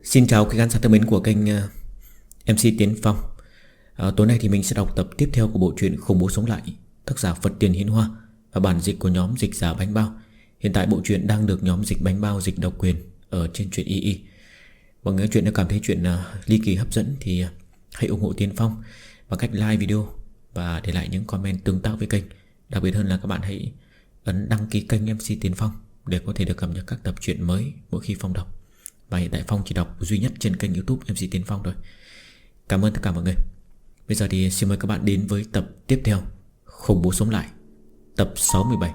Xin chào các khán giả thân mến của kênh MC Tiến Phong. Tối nay thì mình sẽ đọc tập tiếp theo của bộ truyện Khủng Bố Sống Lại, tác giả Phật Tiền Hiến Hoa và bản dịch của nhóm dịch giả Bánh Bao. Hiện tại bộ truyện đang được nhóm dịch Bánh Bao dịch độc quyền ở trên truyện II. Mọi người chuyện nếu cảm thấy chuyện ly kỳ hấp dẫn thì hãy ủng hộ Tiến Phong bằng cách like video và để lại những comment tương tác với kênh. Đặc biệt hơn là các bạn hãy ấn đăng ký kênh MC Tiến Phong để có thể được cập nhật các tập truyện mới mỗi khi Phong đọc. Và hiện tại Phong chỉ đọc duy nhất trên kênh YouTube MC Tiến Phong thôi. Cảm ơn tất cả mọi người. Bây giờ thì xin mời các bạn đến với tập tiếp theo Khủng Bố Sống Lại, tập 67.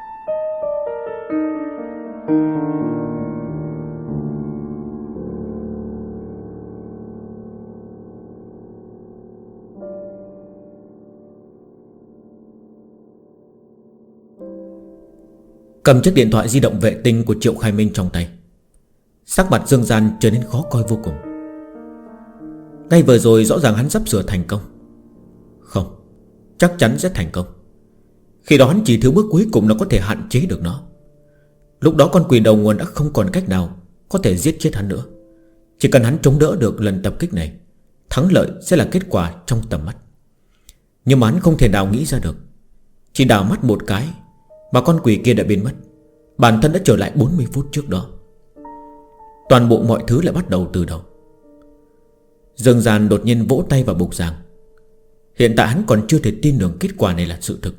Cầm chiếc điện thoại di động vệ tinh của Triệu Khai Minh trong tay, sắc mặt Dương Gian trở nên khó coi vô cùng. Ngay vừa rồi rõ ràng hắn sắp sửa thành công. Không, chắc chắn sẽ thành công. Khi đó hắn chỉ thiếu bước cuối cùng là có thể hạn chế được nó. Lúc đó con quỷ đầu nguồn đã không còn cách nào có thể giết chết hắn nữa. Chỉ cần hắn chống đỡ được lần tập kích này, thắng lợi sẽ là kết quả trong tầm mắt. Nhưng mà hắn không thể nào nghĩ ra được, chỉ đảo mắt một cái mà con quỷ kia đã biến mất. Bản thân đã trở lại 40 phút trước đó. Toàn bộ mọi thứ lại bắt đầu từ đầu. Dương Gian đột nhiên vỗ tay vào bục giảng. Hiện tại hắn còn chưa thể tin được kết quả này là sự thực.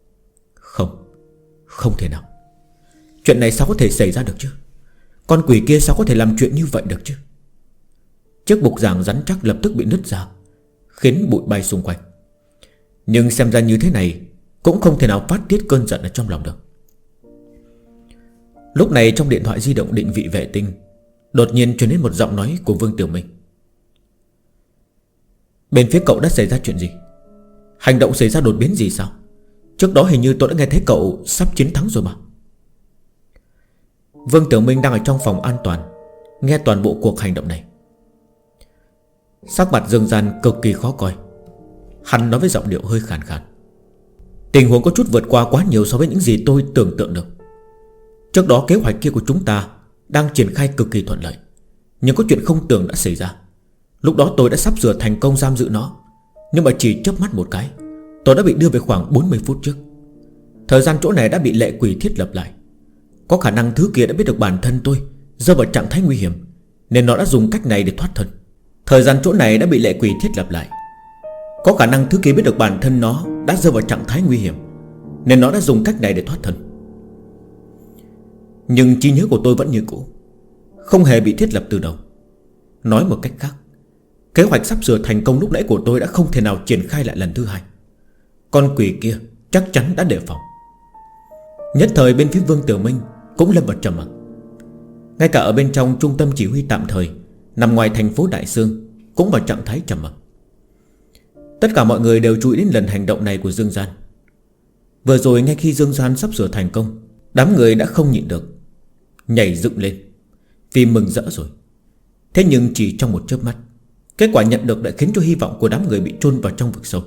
Không thể nào. Chuyện này sao có thể xảy ra được chứ? Con quỷ kia sao có thể làm chuyện như vậy được chứ? Chiếc bục giảng rắn chắc lập tức bị nứt ra, khiến bụi bay xung quanh. Nhưng xem ra như thế này cũng không thể nào phát tiết cơn giận ở trong lòng được. Lúc này trong điện thoại di động định vị vệ tinh đột nhiên truyền đến một giọng nói của Vương Tiểu Minh. Bên phía cậu đã xảy ra chuyện gì? Hành động xảy ra đột biến gì sao? Trước đó hình như tôi đã nghe thấy cậu sắp chiến thắng rồi mà. Vương Tiểu Minh đang ở trong phòng an toàn, nghe toàn bộ cuộc hành động này. Sắc mặt Dương Gian cực kỳ khó coi. Hắn nói với giọng điệu hơi khàn khàn. Tình huống có chút vượt qua quá nhiều so với những gì tôi tưởng tượng được. Trước đó kế hoạch kia của chúng ta đang triển khai cực kỳ thuận lợi, nhưng có chuyện không tưởng đã xảy ra. Lúc đó tôi đã sắp sửa thành công giam giữ nó, nhưng mà chỉ chớp mắt một cái, tôi đã bị đưa về khoảng 40 phút trước. Thời gian chỗ này đã bị lệ quỷ thiết lập lại. Có khả năng thứ kia đã biết được bản thân tôi rơi vào trạng thái nguy hiểm, nên nó đã dùng cách này để thoát thân. Thời gian chỗ này đã bị lệ quỷ thiết lập lại. Có khả năng thứ kia biết được bản thân nó đã rơi vào trạng thái nguy hiểm, nên nó đã dùng cách này để thoát thân. Nhưng trí nhớ của tôi vẫn như cũ, không hề bị thiết lập từ đầu. Nói một cách khác, kế hoạch sắp sửa thành công lúc nãy của tôi đã không thể nào triển khai lại lần thứ hai. Con quỷ kia chắc chắn đã đề phòng. Nhất thời bên phía Vương Tiểu Minh cũng lâm vào trầm mặc. Ngay cả ở bên trong trung tâm chỉ huy tạm thời nằm ngoài thành phố Đại Sương cũng vào trạng thái trầm mặc. Tất cả mọi người đều chú ý đến lần hành động này của Dương Gian. Vừa rồi ngay khi Dương Gian sắp sửa thành công, đám người đã không nhịn được, nhảy dựng lên vì mừng rỡ rồi. Thế nhưng chỉ trong một chớp mắt, kết quả nhận được đã khiến cho hy vọng của đám người bị chôn vào trong vực sâu.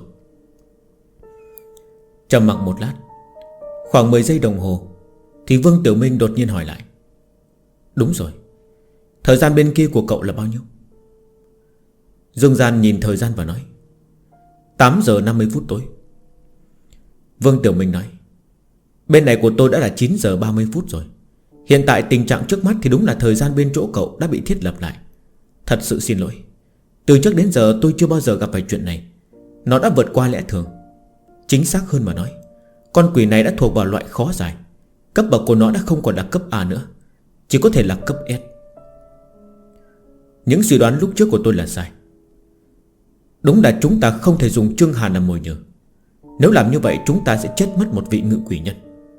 Trầm mặc một lát, khoảng 10 giây đồng hồ, thì Vương Tiểu Minh đột nhiên hỏi lại. Đúng rồi, thời gian bên kia của cậu là bao nhiêu? Dương Gian nhìn thời gian và nói 8 giờ 50 phút tối. Vương Tiểu Minh nói bên này của tôi đã là 9 giờ 30 phút rồi. Hiện tại tình trạng trước mắt thì đúng là thời gian bên chỗ cậu đã bị thiết lập lại. Thật sự xin lỗi, từ trước đến giờ tôi chưa bao giờ gặp phải chuyện này. Nó đã vượt qua lẽ thường. Chính xác hơn mà nói, con quỷ này đã thuộc vào loại khó giải. Cấp bậc của nó đã không còn là cấp A nữa, chỉ có thể là cấp S. Những suy đoán lúc trước của tôi là sai. Đúng là chúng ta không thể dùng Trương Hàn làm mồi nhử. Nếu làm như vậy chúng ta sẽ chết mất một vị ngự quỷ nhân.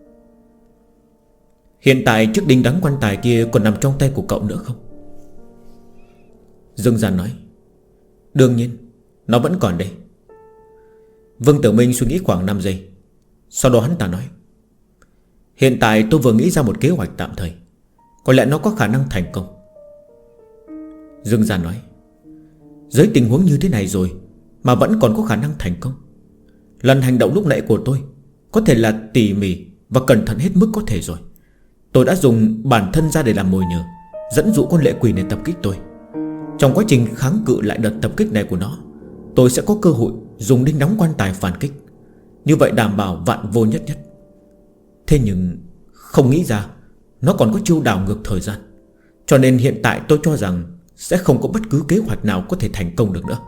Hiện tại chiếc đinh đắng quan tài kia còn nằm trong tay của cậu nữa không? Dương Gian nói đương nhiên, nó vẫn còn đây. Vương Tiểu Minh suy nghĩ khoảng 5 giây, sau đó hắn ta nói hiện tại tôi vừa nghĩ ra một kế hoạch tạm thời, có lẽ nó có khả năng thành công. Dương Gian nói dưới tình huống như thế này rồi mà vẫn còn có khả năng thành công. Lần hành động lúc nãy của tôi có thể là tỉ mỉ và cẩn thận hết mức có thể rồi. Tôi đã dùng bản thân ra để làm mồi nhờ, dẫn dụ con lệ quỷ này tập kích tôi. Trong quá trình kháng cự lại đợt tập kích này của nó, tôi sẽ có cơ hội dùng đinh đóng quan tài phản kích. Như vậy đảm bảo vạn vô nhất nhất. Thế nhưng không nghĩ ra nó còn có chiêu đảo ngược thời gian. Cho nên hiện tại tôi cho rằng sẽ không có bất cứ kế hoạch nào có thể thành công được nữa.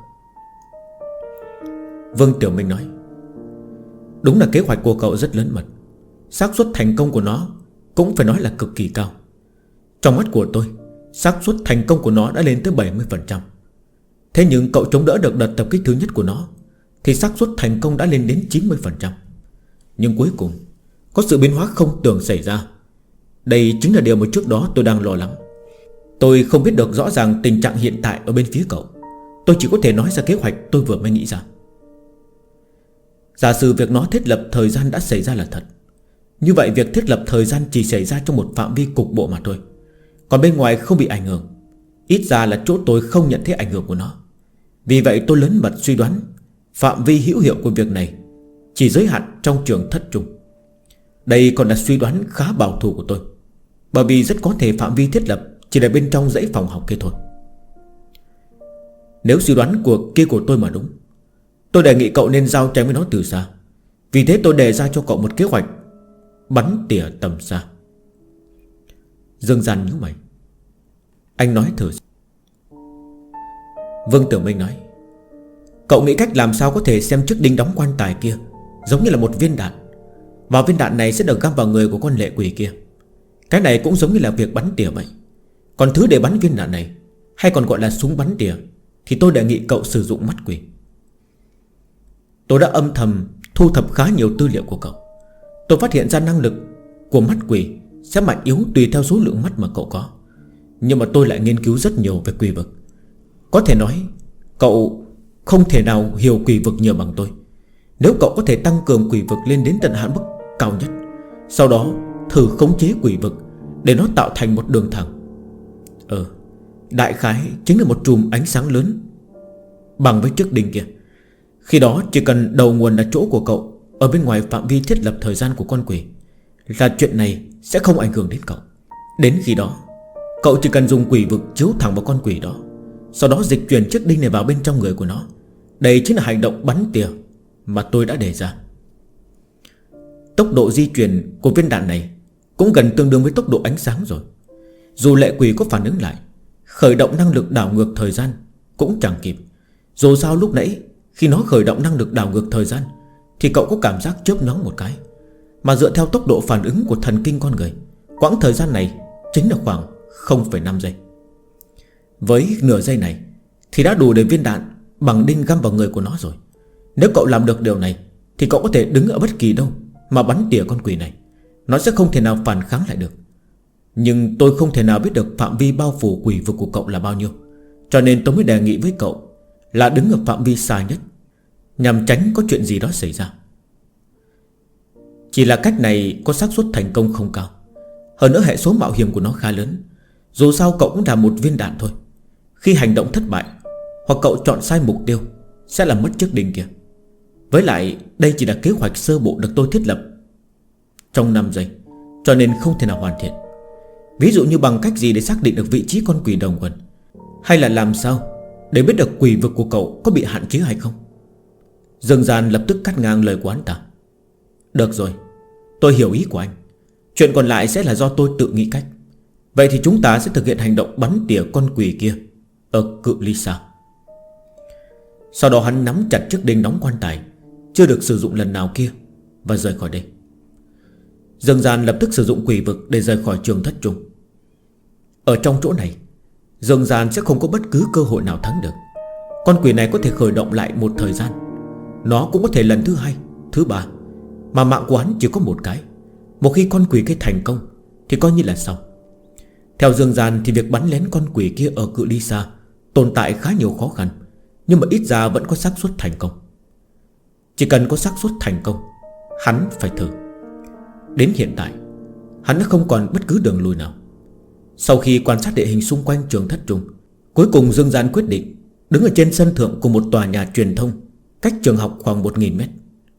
Vương Tiểu Minh nói: đúng là kế hoạch của cậu rất lớn mật. xác suất thành công của nó cũng phải nói là cực kỳ cao. Trong mắt của tôi, xác suất thành công của nó đã lên tới 70%. Thế nhưng cậu chống đỡ được đợt tập kích thứ nhất của nó thì xác suất thành công đã lên đến 90%. Nhưng cuối cùng có sự biến hóa không tưởng xảy ra. Đây chính là điều mà trước đó tôi đang lo lắng. Tôi không biết được rõ ràng tình trạng hiện tại ở bên phía cậu. Tôi chỉ có thể nói ra kế hoạch tôi vừa mới nghĩ ra. Giả sử việc nó thiết lập thời gian đã xảy ra là thật, như vậy việc thiết lập thời gian chỉ xảy ra trong một phạm vi cục bộ mà thôi, còn bên ngoài không bị ảnh hưởng. Ít ra là chỗ tôi không nhận thấy ảnh hưởng của nó. Vì vậy tôi lớn mật suy đoán phạm vi hữu hiệu của việc này chỉ giới hạn trong trường thất trung. Đây còn là suy đoán khá bảo thủ của tôi, bởi vì rất có thể phạm vi thiết lập chỉ là bên trong dãy phòng học kia thôi. Nếu suy đoán của tôi mà đúng, tôi đề nghị cậu nên giao tranh với nó từ xa. Vì thế tôi đề ra cho cậu một kế hoạch bắn tỉa tầm xa. Dương Gian nhíu mày. Anh nói thử. Vương Tử Minh nói: cậu nghĩ cách làm sao có thể xem chiếc đinh đóng quan tài kia giống như là một viên đạn, và viên đạn này sẽ được găm vào người của con lệ quỷ kia. Cái này cũng giống như là việc bắn tỉa vậy. Còn thứ để bắn viên đạn này, hay còn gọi là súng bắn tỉa, thì tôi đề nghị cậu sử dụng mắt quỷ. Tôi đã âm thầm thu thập khá nhiều tư liệu của cậu. Tôi phát hiện ra năng lực của mắt quỷ sẽ mạnh yếu tùy theo số lượng mắt mà cậu có. Nhưng mà tôi lại nghiên cứu rất nhiều về quỷ vực. Có thể nói cậu không thể nào hiểu quỷ vực nhiều bằng tôi. Nếu cậu có thể tăng cường quỷ vực lên đến tận hạn mức cao nhất, sau đó thử khống chế quỷ vực để nó tạo thành một đường thẳng, đại khái chính là một chùm ánh sáng lớn bằng với chiếc đinh kia. Khi đó chỉ cần đầu nguồn là chỗ của cậu ở bên ngoài phạm vi thiết lập thời gian của con quỷ, là chuyện này sẽ không ảnh hưởng đến cậu. Đến khi đó cậu chỉ cần dùng quỷ vực chiếu thẳng vào con quỷ đó, sau đó dịch chuyển chiếc đinh này vào bên trong người của nó. Đây chính là hành động bắn tỉa mà tôi đã đề ra. Tốc độ di chuyển của viên đạn này cũng gần tương đương với tốc độ ánh sáng rồi. Dù lệ quỷ có phản ứng lại, khởi động năng lực đảo ngược thời gian cũng chẳng kịp. Dù sao lúc nãy khi nó khởi động năng lực đảo ngược thời gian thì cậu có cảm giác chớp nhoáng một cái. Mà dựa theo tốc độ phản ứng của thần kinh con người, quãng thời gian này chính là khoảng 0,5 giây. Với nửa giây này thì đã đủ để viên đạn bằng đinh găm vào người của nó rồi. Nếu cậu làm được điều này thì cậu có thể đứng ở bất kỳ đâu mà bắn tỉa con quỷ này. Nó sẽ không thể nào phản kháng lại được. Nhưng tôi không thể nào biết được phạm vi bao phủ quỷ vực của cậu là bao nhiêu, cho nên tôi mới đề nghị với cậu là đứng ở phạm vi xa nhất, nhằm tránh có chuyện gì đó xảy ra. Chỉ là cách này có xác suất thành công không cao. Hơn nữa hệ số mạo hiểm của nó khá lớn. Dù sao cậu cũng là một viên đạn thôi. Khi hành động thất bại hoặc cậu chọn sai mục tiêu sẽ làm mất chiếc đinh kia. Với lại đây chỉ là kế hoạch sơ bộ được tôi thiết lập trong 5 giây, cho nên không thể nào hoàn thiện. Ví dụ như bằng cách gì để xác định được vị trí con quỷ đồng quần, hay là làm sao để biết được quỷ vực của cậu có bị hạn chế hay không. Dương Gian lập tức cắt ngang lời của anh ta. Được rồi, tôi hiểu ý của anh. Chuyện còn lại sẽ là do tôi tự nghĩ cách. Vậy thì chúng ta sẽ thực hiện hành động bắn tỉa con quỷ kia ở cự ly xa. Sau đó hắn nắm chặt chiếc đinh đóng quan tài chưa được sử dụng lần nào kia và rời khỏi đây. Dương Gian lập tức sử dụng quỷ vực để rời khỏi trường thất trung. Ở trong chỗ này, Dương Gian sẽ không có bất cứ cơ hội nào thắng được. Con quỷ này có thể khởi động lại một thời gian, nó cũng có thể lần thứ 2, thứ 3. Mà mạng của hắn chỉ có một cái. Một khi con quỷ kia thành công thì coi như là xong. Theo Dương Gian thì việc bắn lén con quỷ kia ở cự ly xa tồn tại khá nhiều khó khăn, nhưng mà ít ra vẫn có xác suất thành công. Chỉ cần có xác suất thành công, hắn phải thử. Đến hiện tại hắn đã không còn bất cứ đường lùi nào. Sau khi quan sát địa hình xung quanh trường thất trung, cuối cùng Dương Gian quyết định đứng ở trên sân thượng của một tòa nhà truyền thông cách trường học khoảng 1000 mét.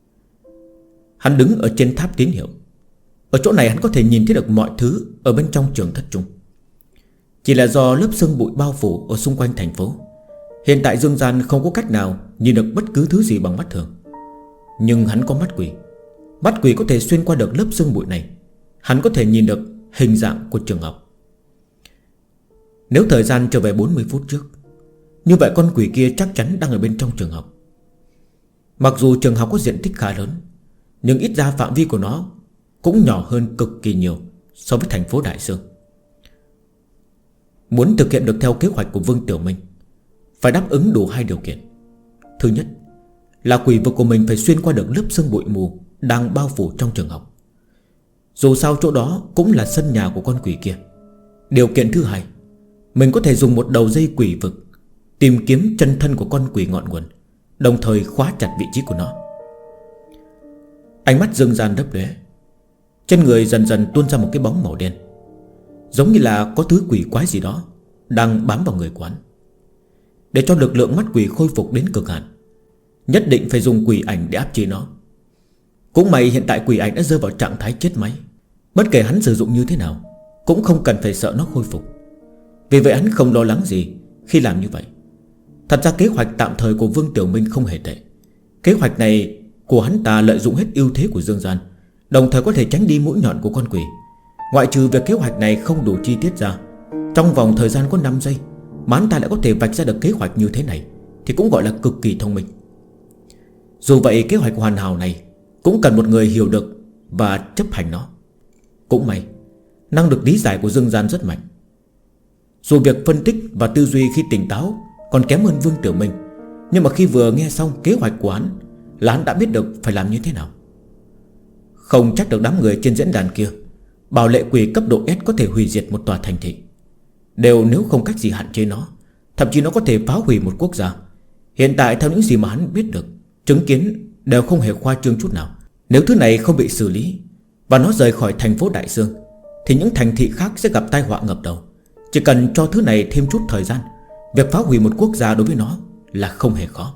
Hắn đứng ở trên tháp tín hiệu. Ở chỗ này hắn có thể nhìn thấy được mọi thứ ở bên trong trường thất trung. Chỉ là do lớp sương bụi bao phủ ở xung quanh thành phố. Hiện tại Dương Gian không có cách nào nhìn được bất cứ thứ gì bằng mắt thường. Nhưng hắn có mắt quỷ. Mắt quỷ có thể xuyên qua được lớp sương bụi này. Hắn có thể nhìn được hình dạng của trường học. Nếu thời gian trở về 40 phút trước, như vậy con quỷ kia chắc chắn đang ở bên trong trường học. Mặc dù trường học có diện tích khá lớn, nhưng ít ra phạm vi của nó cũng nhỏ hơn cực kỳ nhiều so với thành phố Đại Sương. Muốn thực hiện được theo kế hoạch của Vương Tiểu Minh, phải đáp ứng đủ hai điều kiện. Thứ nhất là quỷ vực của mình phải xuyên qua được lớp sương bụi mù đang bao phủ trong trường học. Dù sao chỗ đó cũng là sân nhà của con quỷ kia. Điều kiện thứ hai, mình có thể dùng một đầu dây quỷ vực tìm kiếm chân thân của con quỷ ngọn nguồn, đồng thời khóa chặt vị trí của nó. Ánh mắt Dương Gian đấp lóe, trên người dần dần tuôn ra một cái bóng màu đen, giống như là có thứ quỷ quái gì đó đang bám vào người của hắn. Để cho lực lượng mắt quỷ khôi phục đến cực hạn, nhất định phải dùng quỷ ảnh để áp chế nó. Cũng may hiện tại quỷ ảnh đã rơi vào trạng thái chết máy. Bất kể hắn sử dụng như thế nào, cũng không cần phải sợ nó khôi phục. Vì vậy hắn không lo lắng gì khi làm như vậy. Thật ra kế hoạch tạm thời của Vương Tiểu Minh không hề tệ. Kế hoạch này của hắn ta lợi dụng hết ưu thế của Dương Gian, đồng thời có thể tránh đi mũi nhọn của con quỷ. Ngoại trừ việc kế hoạch này không đủ chi tiết ra, trong vòng thời gian có 5 giây mà hắn ta lại có thể vạch ra được kế hoạch như thế này, thì cũng gọi là cực kỳ thông minh. Dù vậy kế hoạch hoàn hảo này cũng cần một người hiểu được và chấp hành nó. Cũng may năng lực lý giải của Dương Gian rất mạnh. Dù việc phân tích và tư duy khi tỉnh táo còn kém hơn Vương Tiểu Minh, nhưng mà khi vừa nghe xong kế hoạch của hắn là hắn đã biết được phải làm như thế nào. Không trách được đám người trên diễn đàn kia bảo lệ quỷ cấp độ S có thể hủy diệt một tòa thành thị. Đều nếu không cách gì hạn chế nó, thậm chí nó có thể phá hủy một quốc gia. Hiện tại theo những gì mà hắn biết được, chứng kiến đều không hề khoa trương chút nào. Nếu thứ này không bị xử lý và nó rời khỏi thành phố Đại Sương, thì những thành thị khác sẽ gặp tai họa ngập đầu. Chỉ cần cho thứ này thêm chút thời gian, việc phá hủy một quốc gia đối với nó là không hề khó.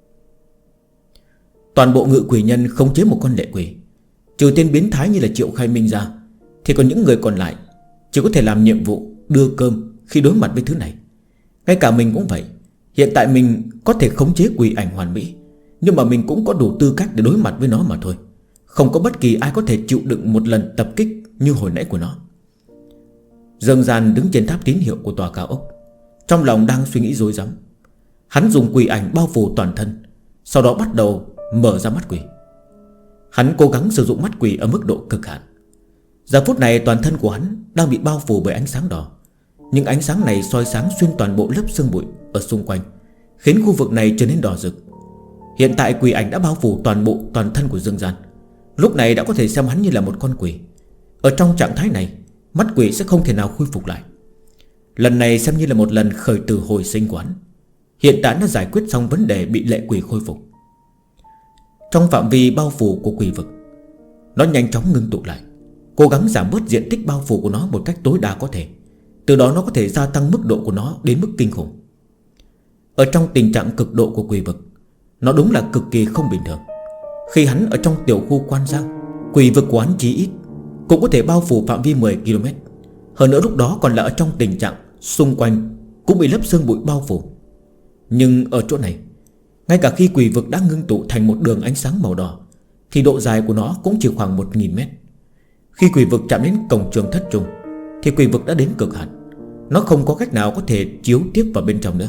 Toàn bộ ngự quỷ nhân khống chế một con lệ quỷ, trừ tên biến thái như là Triệu Khai Minh ra, thì còn những người còn lại chỉ có thể làm nhiệm vụ đưa cơm khi đối mặt với thứ này. Ngay cả mình cũng vậy. Hiện tại mình có thể khống chế quỷ ảnh hoàn mỹ, nhưng mà mình cũng có đủ tư cách để đối mặt với nó mà thôi. Không có bất kỳ ai có thể chịu đựng một lần tập kích như hồi nãy của nó. Dương Gian đứng trên tháp tín hiệu của tòa cao ốc, trong lòng đang suy nghĩ rối rắm. Hắn dùng quỷ ảnh bao phủ toàn thân, sau đó bắt đầu mở ra mắt quỷ. Hắn cố gắng sử dụng mắt quỷ ở mức độ cực hạn. Giờ phút này toàn thân của hắn đang bị bao phủ bởi ánh sáng đỏ. Nhưng ánh sáng này soi sáng xuyên toàn bộ lớp sương bụi ở xung quanh, khiến khu vực này trở nên đỏ rực. Hiện tại quỷ ảnh đã bao phủ toàn bộ toàn thân của Dương Gian. Lúc này đã có thể xem hắn như là một con quỷ. Ở trong trạng thái này, mắt quỷ sẽ không thể nào khôi phục lại. Lần này xem như là một lần khởi tử hồi sinh của hắn. Hiện tại đã giải quyết xong vấn đề bị lệ quỷ khôi phục. Trong phạm vi bao phủ của quỷ vực, nó nhanh chóng ngưng tụ lại, cố gắng giảm bớt diện tích bao phủ của nó một cách tối đa có thể. Từ đó nó có thể gia tăng mức độ của nó đến mức kinh khủng. Ở trong tình trạng cực độ của quỷ vực, nó đúng là cực kỳ không bình thường. Khi hắn ở trong tiểu khu quan sát, quỷ vực của hắn chí ít cũng có thể bao phủ phạm vi 10 km. Hơn nữa lúc đó còn là ở trong tình trạng xung quanh cũng bị lớp sương bụi bao phủ. Nhưng ở chỗ này, ngay cả khi quỷ vực đã ngưng tụ thành một đường ánh sáng màu đỏ, thì độ dài của nó cũng chỉ khoảng 1000 mét. Khi quỷ vực chạm đến cổng trường thất trung, thì quỷ vực đã đến cực hạn. Nó không có cách nào có thể chiếu tiếp vào bên trong nữa.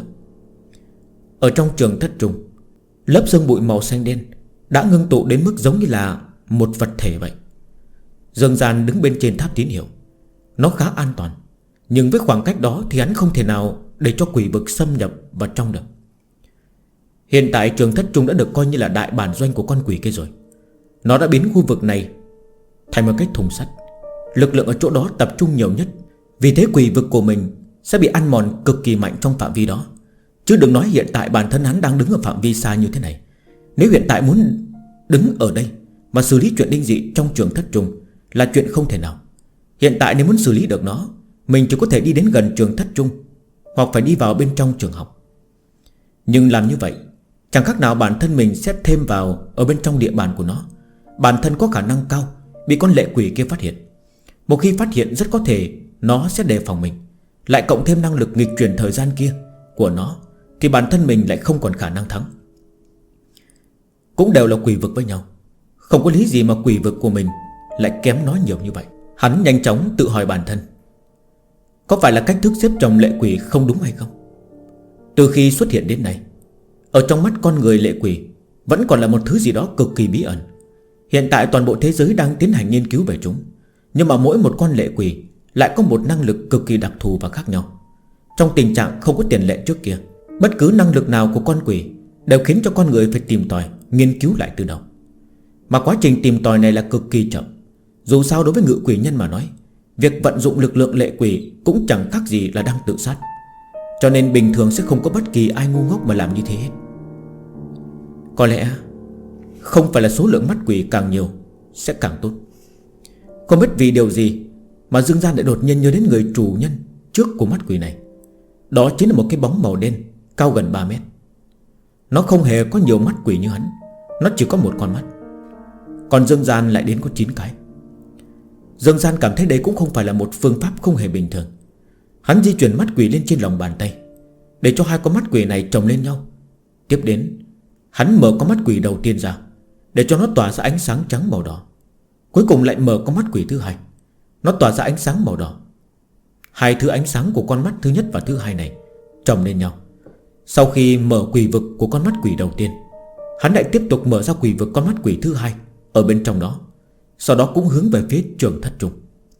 Ở trong trường thất trung, lớp sương bụi màu xanh đen đã ngưng tụ đến mức giống như là một vật thể vậy. Dương Gian đứng bên trên tháp tín hiệu. Nó khá an toàn, nhưng với khoảng cách đó thì hắn không thể nào để cho quỷ vực xâm nhập vào trong được. Hiện tại trường thất trung đã được coi như là đại bản doanh của con quỷ kia rồi. Nó đã biến khu vực này thành một cái thùng sắt. Lực lượng ở chỗ đó tập trung nhiều nhất. Vì thế quỷ vực của mình sẽ bị ăn mòn cực kỳ mạnh trong phạm vi đó. Chứ đừng nói hiện tại bản thân hắn đang đứng ở phạm vi xa như thế này. Nếu hiện tại muốn đứng ở đây mà xử lý chuyện linh dị trong trường thất trung là chuyện không thể nào. Hiện tại nếu muốn xử lý được nó, mình chỉ có thể đi đến gần trường thất trung, hoặc phải đi vào bên trong trường học. Nhưng làm như vậy chẳng khác nào bản thân mình xếp thêm vào ở bên trong địa bàn của nó. Bản thân có khả năng cao bị con lệ quỷ kia phát hiện. Một khi phát hiện rất có thể nó sẽ đề phòng mình. lại cộng thêm năng lực nghịch chuyển thời gian kia của nó, thì bản thân mình lại không còn khả năng thắng. Cũng đều là quỷ vực với nhau, không có lý gì mà quỷ vực của mình lại kém nó nhiều như vậy. Hắn nhanh chóng tự hỏi bản thân, có phải là cách thức xếp chồng lệ quỷ không đúng hay không? Từ khi xuất hiện đến nay, ở trong mắt con người lệ quỷ vẫn còn là một thứ gì đó cực kỳ bí ẩn. Hiện tại toàn bộ thế giới đang tiến hành nghiên cứu về chúng, nhưng mà mỗi một con lệ quỷ lại có một năng lực cực kỳ đặc thù và khác nhau. Trong tình trạng không có tiền lệ trước kia, bất cứ năng lực nào của con quỷ đều khiến cho con người phải tìm tòi, nghiên cứu lại từ đầu. Mà quá trình tìm tòi này là cực kỳ chậm. Dù sao đối với ngự quỷ nhân mà nói, việc vận dụng lực lượng lệ quỷ cũng chẳng khác gì là đang tự sát. Cho nên bình thường sẽ không có bất kỳ ai ngu ngốc mà làm như thế hết. Có lẽ không phải là số lượng mắt quỷ càng nhiều sẽ càng tốt. Không biết vì điều gì mà Dương Gian lại đột nhiên nhớ đến người chủ nhân trước của mắt quỷ này. Đó chính là một cái bóng màu đen cao gần 3 mét. Nó không hề có nhiều mắt quỷ như hắn, nó chỉ có một con mắt. Còn Dương Gian lại đến có 9 cái. Dương Gian cảm thấy đây cũng không phải là một phương pháp không hề bình thường. Hắn di chuyển mắt quỷ lên trên lòng bàn tay, để cho hai con mắt quỷ này chồng lên nhau. Tiếp đến hắn mở con mắt quỷ đầu tiên ra, để cho nó tỏa ra ánh sáng trắng màu đỏ. Cuối cùng lại mở con mắt quỷ thứ hai, nó tỏa ra ánh sáng màu đỏ. Hai thứ ánh sáng của con mắt thứ nhất và thứ hai này chồng lên nhau. Sau khi mở quỷ vực của con mắt quỷ đầu tiên, hắn lại tiếp tục mở ra quỷ vực con mắt quỷ thứ hai ở bên trong đó, sau đó cũng hướng về phía Trường Thất Trung.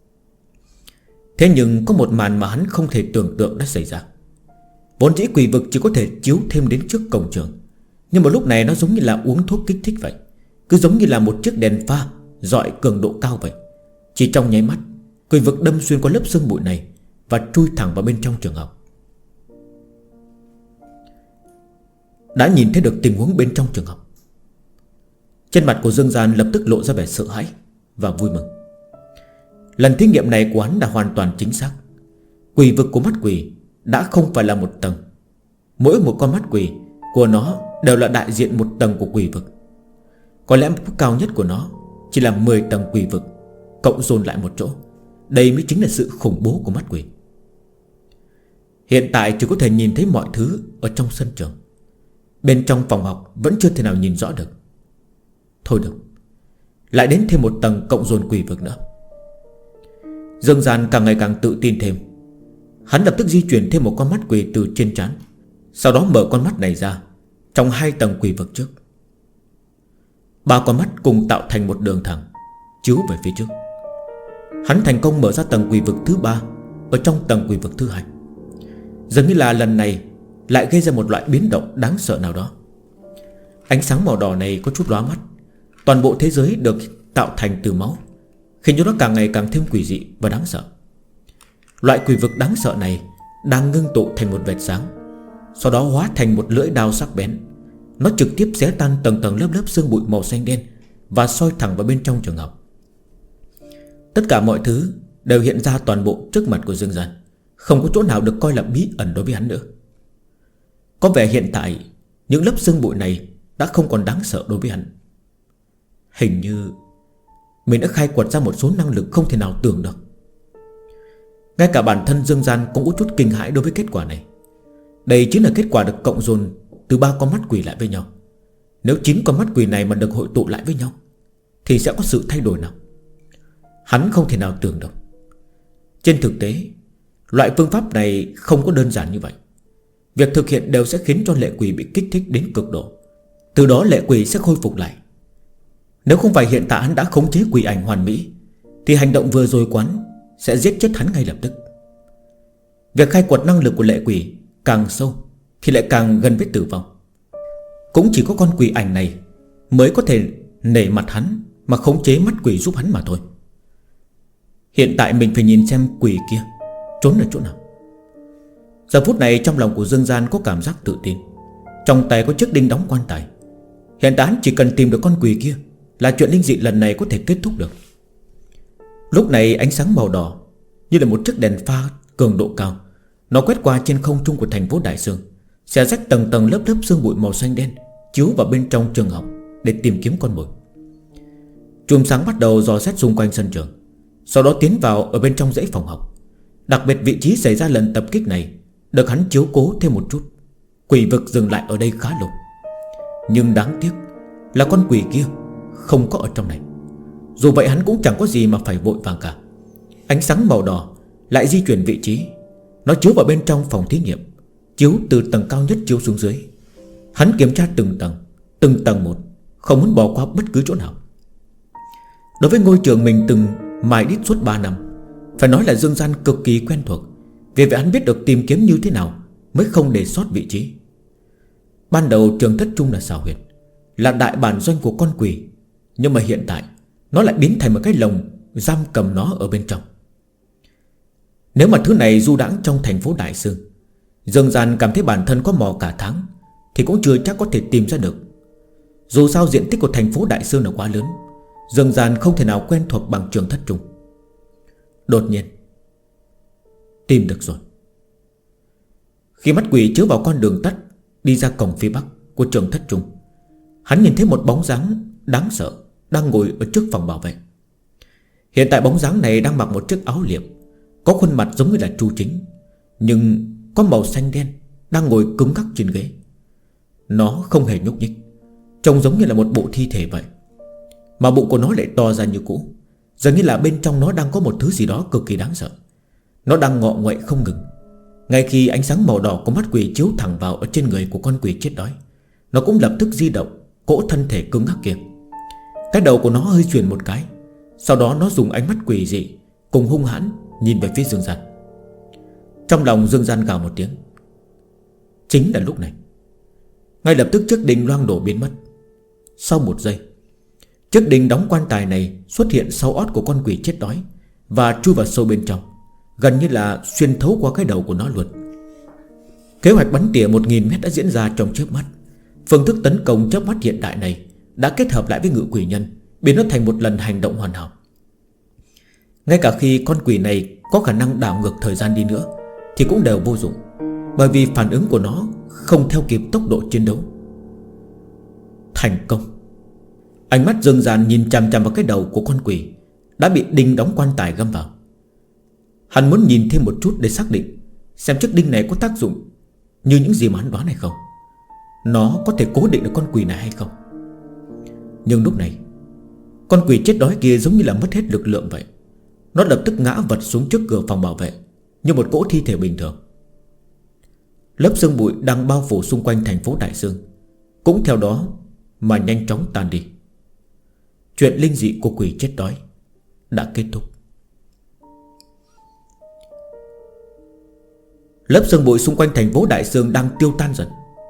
Thế nhưng có một màn mà hắn không thể tưởng tượng đã xảy ra. Vốn dĩ quỷ vực chỉ có thể chiếu thêm đến trước cổng trường, nhưng mà lúc này nó giống như là uống thuốc kích thích vậy, cứ giống như là một chiếc đèn pha dọi cường độ cao vậy. Chỉ trong nháy mắt, quỷ vực đâm xuyên qua lớp sương bụi này và chui thẳng vào bên trong trường học. Đã nhìn thấy được tình huống bên trong trường học, trên mặt của Dương Gian lập tức lộ ra vẻ sợ hãi và vui mừng. Lần thí nghiệm này của hắn đã hoàn toàn chính xác. Quỷ vực của mắt quỷ đã không phải là một tầng. Mỗi một con mắt quỷ của nó đều là đại diện một tầng của quỷ vực. Có lẽ mức cao nhất của nó chỉ là 10 tầng quỷ vực cộng dồn lại một chỗ. Đây mới chính là sự khủng bố của mắt quỷ. Hiện tại chỉ có thể nhìn thấy mọi thứ ở trong sân trường. Bên trong phòng học vẫn chưa thể nào nhìn rõ được. Thôi được, lại đến thêm một tầng cộng dồn quỷ vực nữa. Dương Gian càng ngày càng tự tin thêm. Hắn lập tức di chuyển thêm một con mắt quỷ từ trên trán, sau đó mở con mắt này ra trong 2 tầng quỷ vực trước. 3 con mắt cùng tạo thành một đường thẳng chiếu về phía trước. Hắn thành công mở ra tầng quỷ vực thứ 3 ở trong tầng quỷ vực thứ 2. Dường như là lần này lại gây ra một loại biến động đáng sợ nào đó. Ánh sáng màu đỏ này có chút lóa mắt. Toàn bộ thế giới được tạo thành từ máu, khiến cho nó càng ngày càng thêm quỷ dị và đáng sợ. Loại quỷ vực đáng sợ này đang ngưng tụ thành một vệt sáng, sau đó hóa thành một lưỡi đao sắc bén. Nó trực tiếp xé tan tầng tầng lớp lớp sương bụi màu xanh đen và soi thẳng vào bên trong trường học. Tất cả mọi thứ đều hiện ra toàn bộ trước mặt của Dương Gian, không có chỗ nào được coi là bí ẩn đối với hắn nữa. Có vẻ hiện tại những lớp sương bụi này đã không còn đáng sợ đối với hắn. Hình như mình đã khai quật ra một số năng lực không thể nào tưởng được. Ngay cả bản thân Dương Gian cũng có chút kinh hãi đối với kết quả này. Đây chính là kết quả được cộng dồn từ 3 con mắt quỷ lại với nhau. Nếu 9 con mắt quỷ này mà được hội tụ lại với nhau thì sẽ có sự thay đổi nào? Hắn không thể nào tưởng được. Trên thực tế, loại phương pháp này không có đơn giản như vậy. Việc thực hiện đều sẽ khiến cho lệ quỷ bị kích thích đến cực độ. Từ đó lệ quỷ sẽ khôi phục lại. Nếu không phải hiện tại hắn đã khống chế quỷ ảnh hoàn mỹ, thì hành động vừa rồi quán sẽ giết chết hắn ngay lập tức. Việc khai quật năng lực của lệ quỷ càng sâu thì lại càng gần với tử vong. Cũng chỉ có con quỷ ảnh này mới có thể nể mặt hắn mà khống chế mắt quỷ giúp hắn mà thôi. Hiện tại mình phải nhìn xem quỷ kia trốn ở chỗ nào. Giờ phút này trong lòng của Dương Gian có cảm giác tự tin. Trong tay có chiếc đinh đóng quan tài. Hiện tại hắn chỉ cần tìm được con quỷ kia là chuyện linh dị lần này có thể kết thúc được. Lúc này ánh sáng màu đỏ như là một chiếc đèn pha cường độ cao, nó quét qua trên không trung của thành phố Đại Sương, xé rách tầng tầng lớp lớp sương bụi màu xanh đen, chiếu vào bên trong trường học để tìm kiếm con mồi. Chùm sáng bắt đầu dò xét xung quanh sân trường, sau đó tiến vào ở bên trong dãy phòng học. Đặc biệt vị trí xảy ra lần tập kích này được hắn chiếu cố thêm một chút. Quỷ vực dừng lại ở đây khá lâu. Nhưng đáng tiếc là con quỷ kia không có ở trong này. Dù vậy hắn cũng chẳng có gì mà phải vội vàng cả. Ánh sáng màu đỏ lại di chuyển vị trí. Nó chiếu vào bên trong phòng thí nghiệm, chiếu từ tầng cao nhất chiếu xuống dưới. Hắn kiểm tra từng tầng một, không muốn bỏ qua bất cứ chỗ nào. Đối với ngôi trường mình từng mài đít suốt 3 năm, phải nói là Dương Gian cực kỳ quen thuộc. Vì vậy hắn biết được tìm kiếm như thế nào mới không để sót vị trí. Ban đầu trường thất trung là xào huyệt, là đại bản doanh của con quỷ. Nhưng mà hiện tại nó lại biến thành một cái lồng giam cầm nó ở bên trong. Nếu mà thứ này du đãng trong thành phố Đại Sương, Dương Gian cảm thấy bản thân có mò cả tháng thì cũng chưa chắc có thể tìm ra được. Dù sao diện tích của thành phố Đại Sương là quá lớn, Dương Gian không thể nào quen thuộc bằng trường thất trung. Đột nhiên tìm được rồi. Khi mắt quỷ chiếu vào con đường tắt đi ra cổng phía bắc của trường thất trung, hắn nhìn thấy một bóng dáng đáng sợ đang ngồi ở trước phòng bảo vệ. Hiện tại bóng dáng này đang mặc một chiếc áo liệm, có khuôn mặt giống như là Chu Chính, nhưng có màu xanh đen, đang ngồi cứng ngắc trên ghế. Nó không hề nhúc nhích, trông giống như là một bộ thi thể vậy. Mà bụng của nó lại to ra như cũ, dường như là bên trong nó đang có một thứ gì đó cực kỳ đáng sợ. Nó đang ngọ nguậy không ngừng. Ngay khi ánh sáng màu đỏ của mắt quỷ chiếu thẳng vào ở trên người của con quỷ chết đói, nó cũng lập tức di động cỗ thân thể cứng ngắc kia. Cái đầu của nó hơi chuyển một cái, sau đó nó dùng ánh mắt quỷ dị cùng hung hãn nhìn về phía Dương Gian. Trong lòng Dương Gian gào một tiếng. Chính là lúc này, ngay lập tức chiếc đinh loang đổ biến mất. Sau một giây, chiếc đinh đóng quan tài này xuất hiện sau ót của con quỷ chết đói và chui vào sâu bên trong, gần như là xuyên thấu qua cái đầu của nó luôn. Kế hoạch bắn tỉa 1000 mét đã diễn ra trong chớp mắt. Phương thức tấn công chớp mắt hiện đại này đã kết hợp lại với ngự quỷ nhân, biến nó thành một lần hành động hoàn hảo. Ngay cả khi con quỷ này có khả năng đảo ngược thời gian đi nữa thì cũng đều vô dụng, bởi vì phản ứng của nó không theo kịp tốc độ chiến đấu. Thành công. Ánh mắt Dương Gian nhìn chằm chằm vào cái đầu của con quỷ đã bị đinh đóng quan tài găm vào. Hắn muốn nhìn thêm một chút để xác định xem chiếc đinh này có tác dụng như những gì mà hắn đoán hay không. Nó có thể cố định được con quỷ này hay không. Nhưng lúc này, con quỷ chết đói kia giống như là mất hết lực lượng vậy. Nó lập tức ngã vật xuống trước cửa phòng bảo vệ như một cỗ thi thể bình thường. Lớp sương bụi đang bao phủ xung quanh thành phố Đại Sương cũng theo đó mà nhanh chóng tan đi. Chuyện linh dị của quỷ chết đói đã kết thúc. Lớp sương bụi xung quanh thành phố Đại Sương đang tiêu tan dần.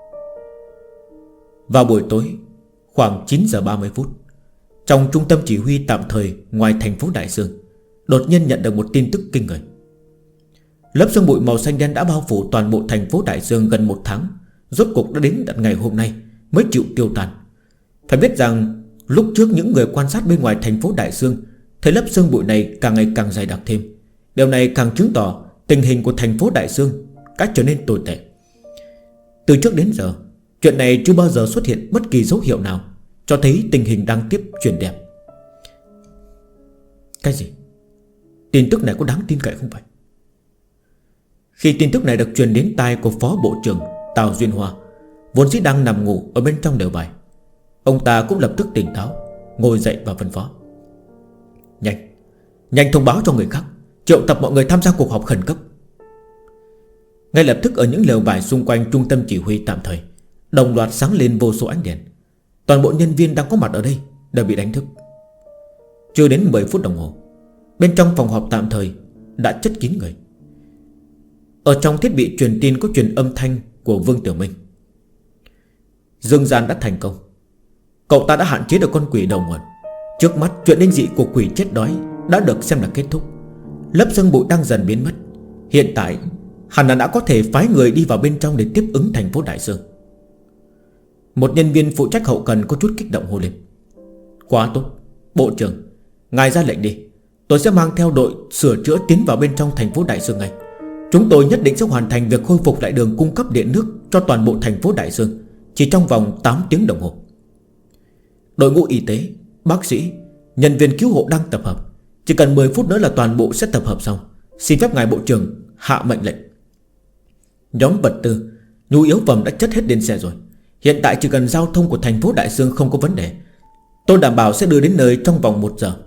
Vào buổi tối khoảng 9 giờ 30 phút, trong trung tâm chỉ huy tạm thời ngoài thành phố Đại Sương, đột nhiên nhận được một tin tức kinh người. Lớp sương bụi màu xanh đen đã bao phủ toàn bộ thành phố Đại Sương gần 1 tháng, rốt cục đã đến tận ngày hôm nay mới chịu tiêu tan. Phải biết rằng lúc trước những người quan sát bên ngoài thành phố Đại Sương thấy lớp sương bụi này càng ngày càng dày đặc thêm. Điều này càng chứng tỏ tình hình của thành phố Đại Sương đã trở nên tồi tệ. Từ trước đến giờ, chuyện này chưa bao giờ xuất hiện bất kỳ dấu hiệu nào cho thấy tình hình đang tiếp chuyển đẹp. Cái gì? Tin tức này có đáng tin cậy không vậy? Khi tin tức này được truyền đến tai của Phó Bộ trưởng Tào Duyên Hoa, vốn dĩ đang nằm ngủ ở bên trong lều bài, ông ta cũng lập tức tỉnh táo, ngồi dậy và phân phó: Nhanh thông báo cho người khác, triệu tập mọi người tham gia cuộc họp khẩn cấp. Ngay lập tức ở những lều bài xung quanh trung tâm chỉ huy tạm thời đồng loạt sáng lên vô số ánh đèn. Toàn bộ nhân viên đang có mặt ở đây đều bị đánh thức. Chưa đến 10 phút đồng hồ, bên trong phòng họp tạm thời đã chất kín người. Ở trong thiết bị truyền tin có truyền âm thanh của Vương Tiểu Minh: Dương Gian đã thành công. Cậu ta đã hạn chế được con quỷ đầu nguồn. Trước mắt chuyện linh dị của quỷ chết đói đã được xem là kết thúc. Lớp sương bụi đang dần biến mất. Hiện tại hẳn là đã có thể phái người đi vào bên trong để tiếp ứng thành phố Đại Sương. Một nhân viên phụ trách hậu cần có chút kích động hô lên: Quá tốt, Bộ trưởng, ngài ra lệnh đi. Tôi sẽ mang theo đội sửa chữa tiến vào bên trong thành phố Đại Sương ngay. Chúng tôi nhất định sẽ hoàn thành việc khôi phục lại đường cung cấp điện nước cho toàn bộ thành phố Đại Sương chỉ trong vòng 8 tiếng đồng hồ. Đội ngũ y tế, bác sĩ, nhân viên cứu hộ đang tập hợp. Chỉ cần 10 phút nữa là toàn bộ sẽ tập hợp xong. Xin phép ngài bộ trưởng hạ mệnh lệnh. Nhóm vật tư, nhu yếu phẩm đã chất hết lên xe rồi. Hiện tại chỉ cần giao thông của thành phố Đại Sương không có vấn đề, tôi đảm bảo sẽ đưa đến nơi trong vòng 1 giờ.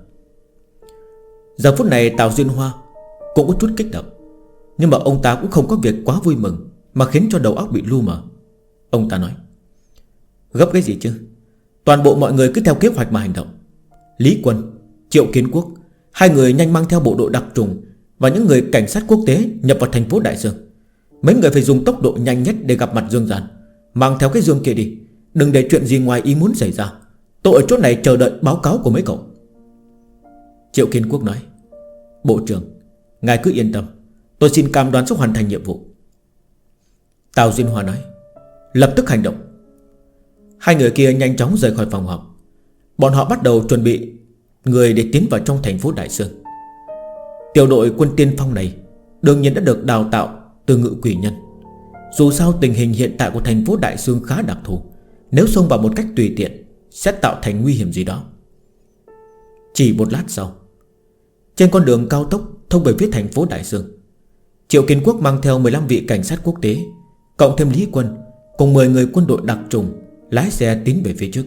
Giờ phút này Tào Duyên Hoa cũng có chút kích động, nhưng mà ông ta cũng không có việc quá vui mừng, mà khiến cho đầu óc bị lu mờ. Ông ta nói: Gấp cái gì chứ, toàn bộ mọi người cứ theo kế hoạch mà hành động. Lý Quân, Triệu Kiến Quốc, hai người nhanh mang theo bộ đội đặc trùng và những người cảnh sát quốc tế nhập vào thành phố Đại Sương. Mấy người phải dùng tốc độ nhanh nhất để gặp mặt Dương Giản. Mang theo cái dương kia đi, đừng để chuyện gì ngoài ý muốn xảy ra. Tôi ở chỗ này chờ đợi báo cáo của mấy cậu. Triệu Kiến Quốc nói: Bộ trưởng, ngài cứ yên tâm, tôi xin cam đoan sẽ hoàn thành nhiệm vụ. Tào Duyên Hoa nói: Lập tức hành động. Hai người kia nhanh chóng rời khỏi phòng họp. Bọn họ bắt đầu chuẩn bị người để tiến vào trong thành phố Đại Sương. Tiểu đội quân tiên phong này đương nhiên đã được đào tạo từ Ngự Quỷ Nhân. Dù sao tình hình hiện tại của thành phố Đại Sương khá đặc thù, nếu xông vào một cách tùy tiện sẽ tạo thành nguy hiểm gì đó. Chỉ một lát sau, trên con đường cao tốc thông về phía thành phố Đại Sương, Triệu Kiến Quốc mang theo 15 vị cảnh sát quốc tế, cộng thêm Lý Quân, cùng 10 người quân đội đặc trùng lái xe tiến về phía trước.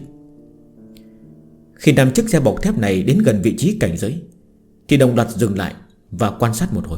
Khi 5 chiếc xe bọc thép này đến gần vị trí cảnh giới thì đồng loạt dừng lại và quan sát một hồi.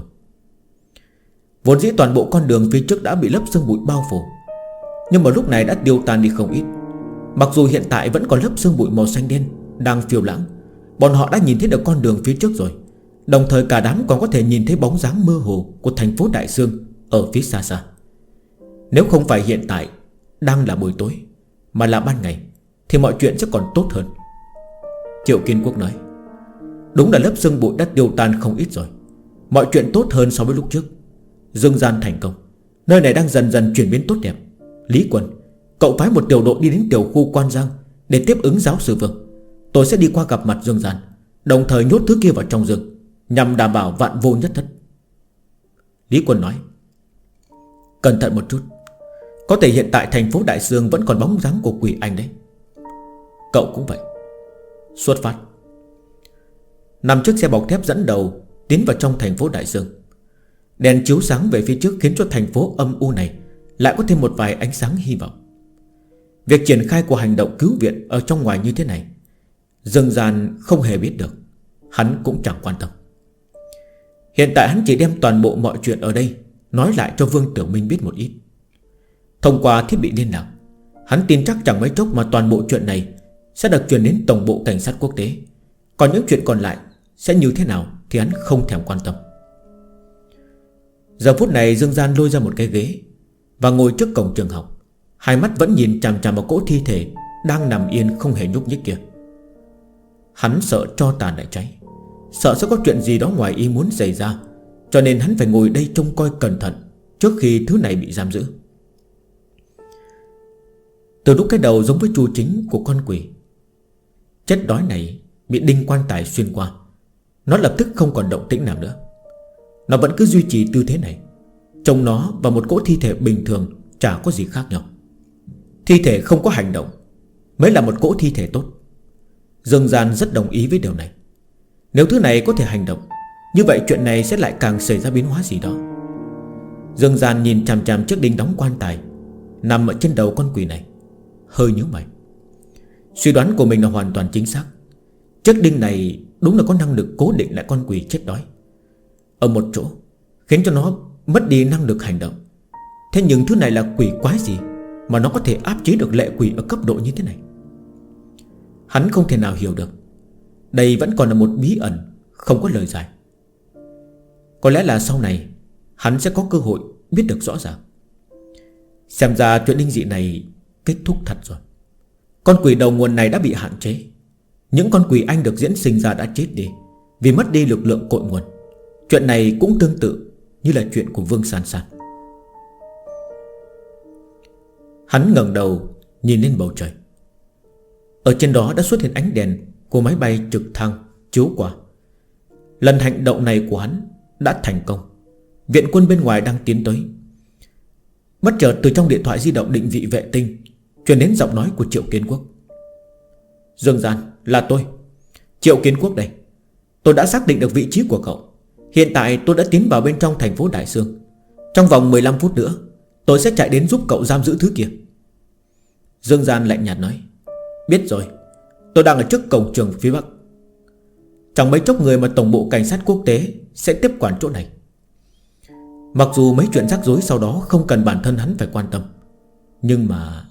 Vốn dĩ toàn bộ con đường phía trước đã bị lớp sương bụi bao phủ, nhưng mà lúc này đã tiêu tan đi không ít. Mặc dù hiện tại vẫn còn lớp sương bụi màu xanh đen đang phiêu lãng, bọn họ đã nhìn thấy được con đường phía trước rồi. Đồng thời cả đám còn có thể nhìn thấy bóng dáng mơ hồ của thành phố Đại Sương ở phía xa xa. Nếu không phải hiện tại đang là buổi tối, mà là ban ngày, thì mọi chuyện sẽ còn tốt hơn. Triệu Kiến Quốc nói: Đúng là lớp sương bụi đã tiêu tan không ít rồi, mọi chuyện tốt hơn so với lúc trước. Dương gian thành công, nơi này đang dần dần chuyển biến tốt đẹp. Lý Quân, cậu phái một tiểu đội đi đến tiểu khu Quan Giang để tiếp ứng giáo sư Vương. Tôi sẽ đi qua gặp mặt Dương gian, đồng thời nhốt thứ kia vào trong rừng, nhằm đảm bảo vạn vô nhất thất. Lý Quân nói: Cẩn thận một chút, có thể hiện tại thành phố Đại Sương vẫn còn bóng dáng của Quỷ Anh đấy. Cậu cũng vậy. Xuất phát. 5 chiếc xe bọc thép dẫn đầu tiến vào trong thành phố Đại Sương. Đèn chiếu sáng về phía trước khiến cho thành phố âm u này lại có thêm một vài ánh sáng hy vọng. Việc triển khai của hành động cứu viện ở trong ngoài như thế này, Dương Gian không hề biết được. Hắn cũng chẳng quan tâm. Hiện tại hắn chỉ đem toàn bộ mọi chuyện ở đây nói lại cho Vương Tiểu Minh biết một ít. Thông qua thiết bị liên lạc, hắn tin chắc chẳng mấy chốc mà toàn bộ chuyện này sẽ được truyền đến tổng bộ cảnh sát quốc tế. Còn những chuyện còn lại sẽ như thế nào thì hắn không thèm quan tâm. Giờ phút này Dương Gian lôi ra một cái ghế và ngồi trước cổng trường học, hai mắt vẫn nhìn chằm chằm vào cỗ thi thể đang nằm yên không hề nhúc nhích kia. Hắn sợ tro tàn lại cháy, sợ sẽ có chuyện gì đó ngoài ý muốn xảy ra, cho nên hắn phải ngồi đây trông coi cẩn thận trước khi thứ này bị giam giữ. Từ lúc cái đầu giống với chu chính của con quỷ, chết đói này bị đinh quan tài xuyên qua, nó lập tức không còn động tĩnh nào nữa. Nó vẫn cứ duy trì tư thế này. Trông nó và một cỗ thi thể bình thường chả có gì khác nhau. Thi thể không có hành động mới là một cỗ thi thể tốt. Dương Gian rất đồng ý với điều này. Nếu thứ này có thể hành động, như vậy chuyện này sẽ lại càng xảy ra biến hóa gì đó. Dương Gian nhìn chằm chằm chiếc đinh đóng quan tài nằm ở trên đầu con quỷ này, hơi nhíu mày. Suy đoán của mình là hoàn toàn chính xác. Chiếc đinh này đúng là có năng lực cố định lại con quỷ chết đói ở một chỗ, khiến cho nó mất đi năng lực hành động. Thế nhưng thứ này là quỷ quái gì mà nó có thể áp chế được lệ quỷ ở cấp độ như thế này? Hắn không thể nào hiểu được. Đây vẫn còn là một bí ẩn không có lời giải. Có lẽ là sau này hắn sẽ có cơ hội biết được rõ ràng. Xem ra chuyện linh dị này kết thúc thật rồi. Con quỷ đầu nguồn này đã bị hạn chế. Những con quỷ anh được diễn sinh ra đã chết đi vì mất đi lực lượng cội nguồn. Chuyện này cũng tương tự như là chuyện của Vương San San. Hắn ngẩng đầu nhìn lên bầu trời. Ở trên đó đã xuất hiện ánh đèn của máy bay trực thăng chiếu qua. Lần hành động này của hắn đã thành công. Viện quân bên ngoài đang tiến tới. Bất chợt từ trong điện thoại di động định vị vệ tinh truyền đến giọng nói của Triệu Kiến Quốc. Dương Gian, là tôi, Triệu Kiến Quốc đây. Tôi đã xác định được vị trí của cậu. Hiện tại tôi đã tiến vào bên trong thành phố Đại Sương. Trong vòng 15 phút nữa tôi sẽ chạy đến giúp cậu giam giữ thứ kia. Dương Gian lạnh nhạt nói. Biết rồi, tôi đang ở trước cổng trường phía Bắc. Chẳng mấy chốc người mà tổng bộ cảnh sát quốc tế sẽ tiếp quản chỗ này. Mặc dù mấy chuyện rắc rối sau đó không cần bản thân hắn phải quan tâm, nhưng mà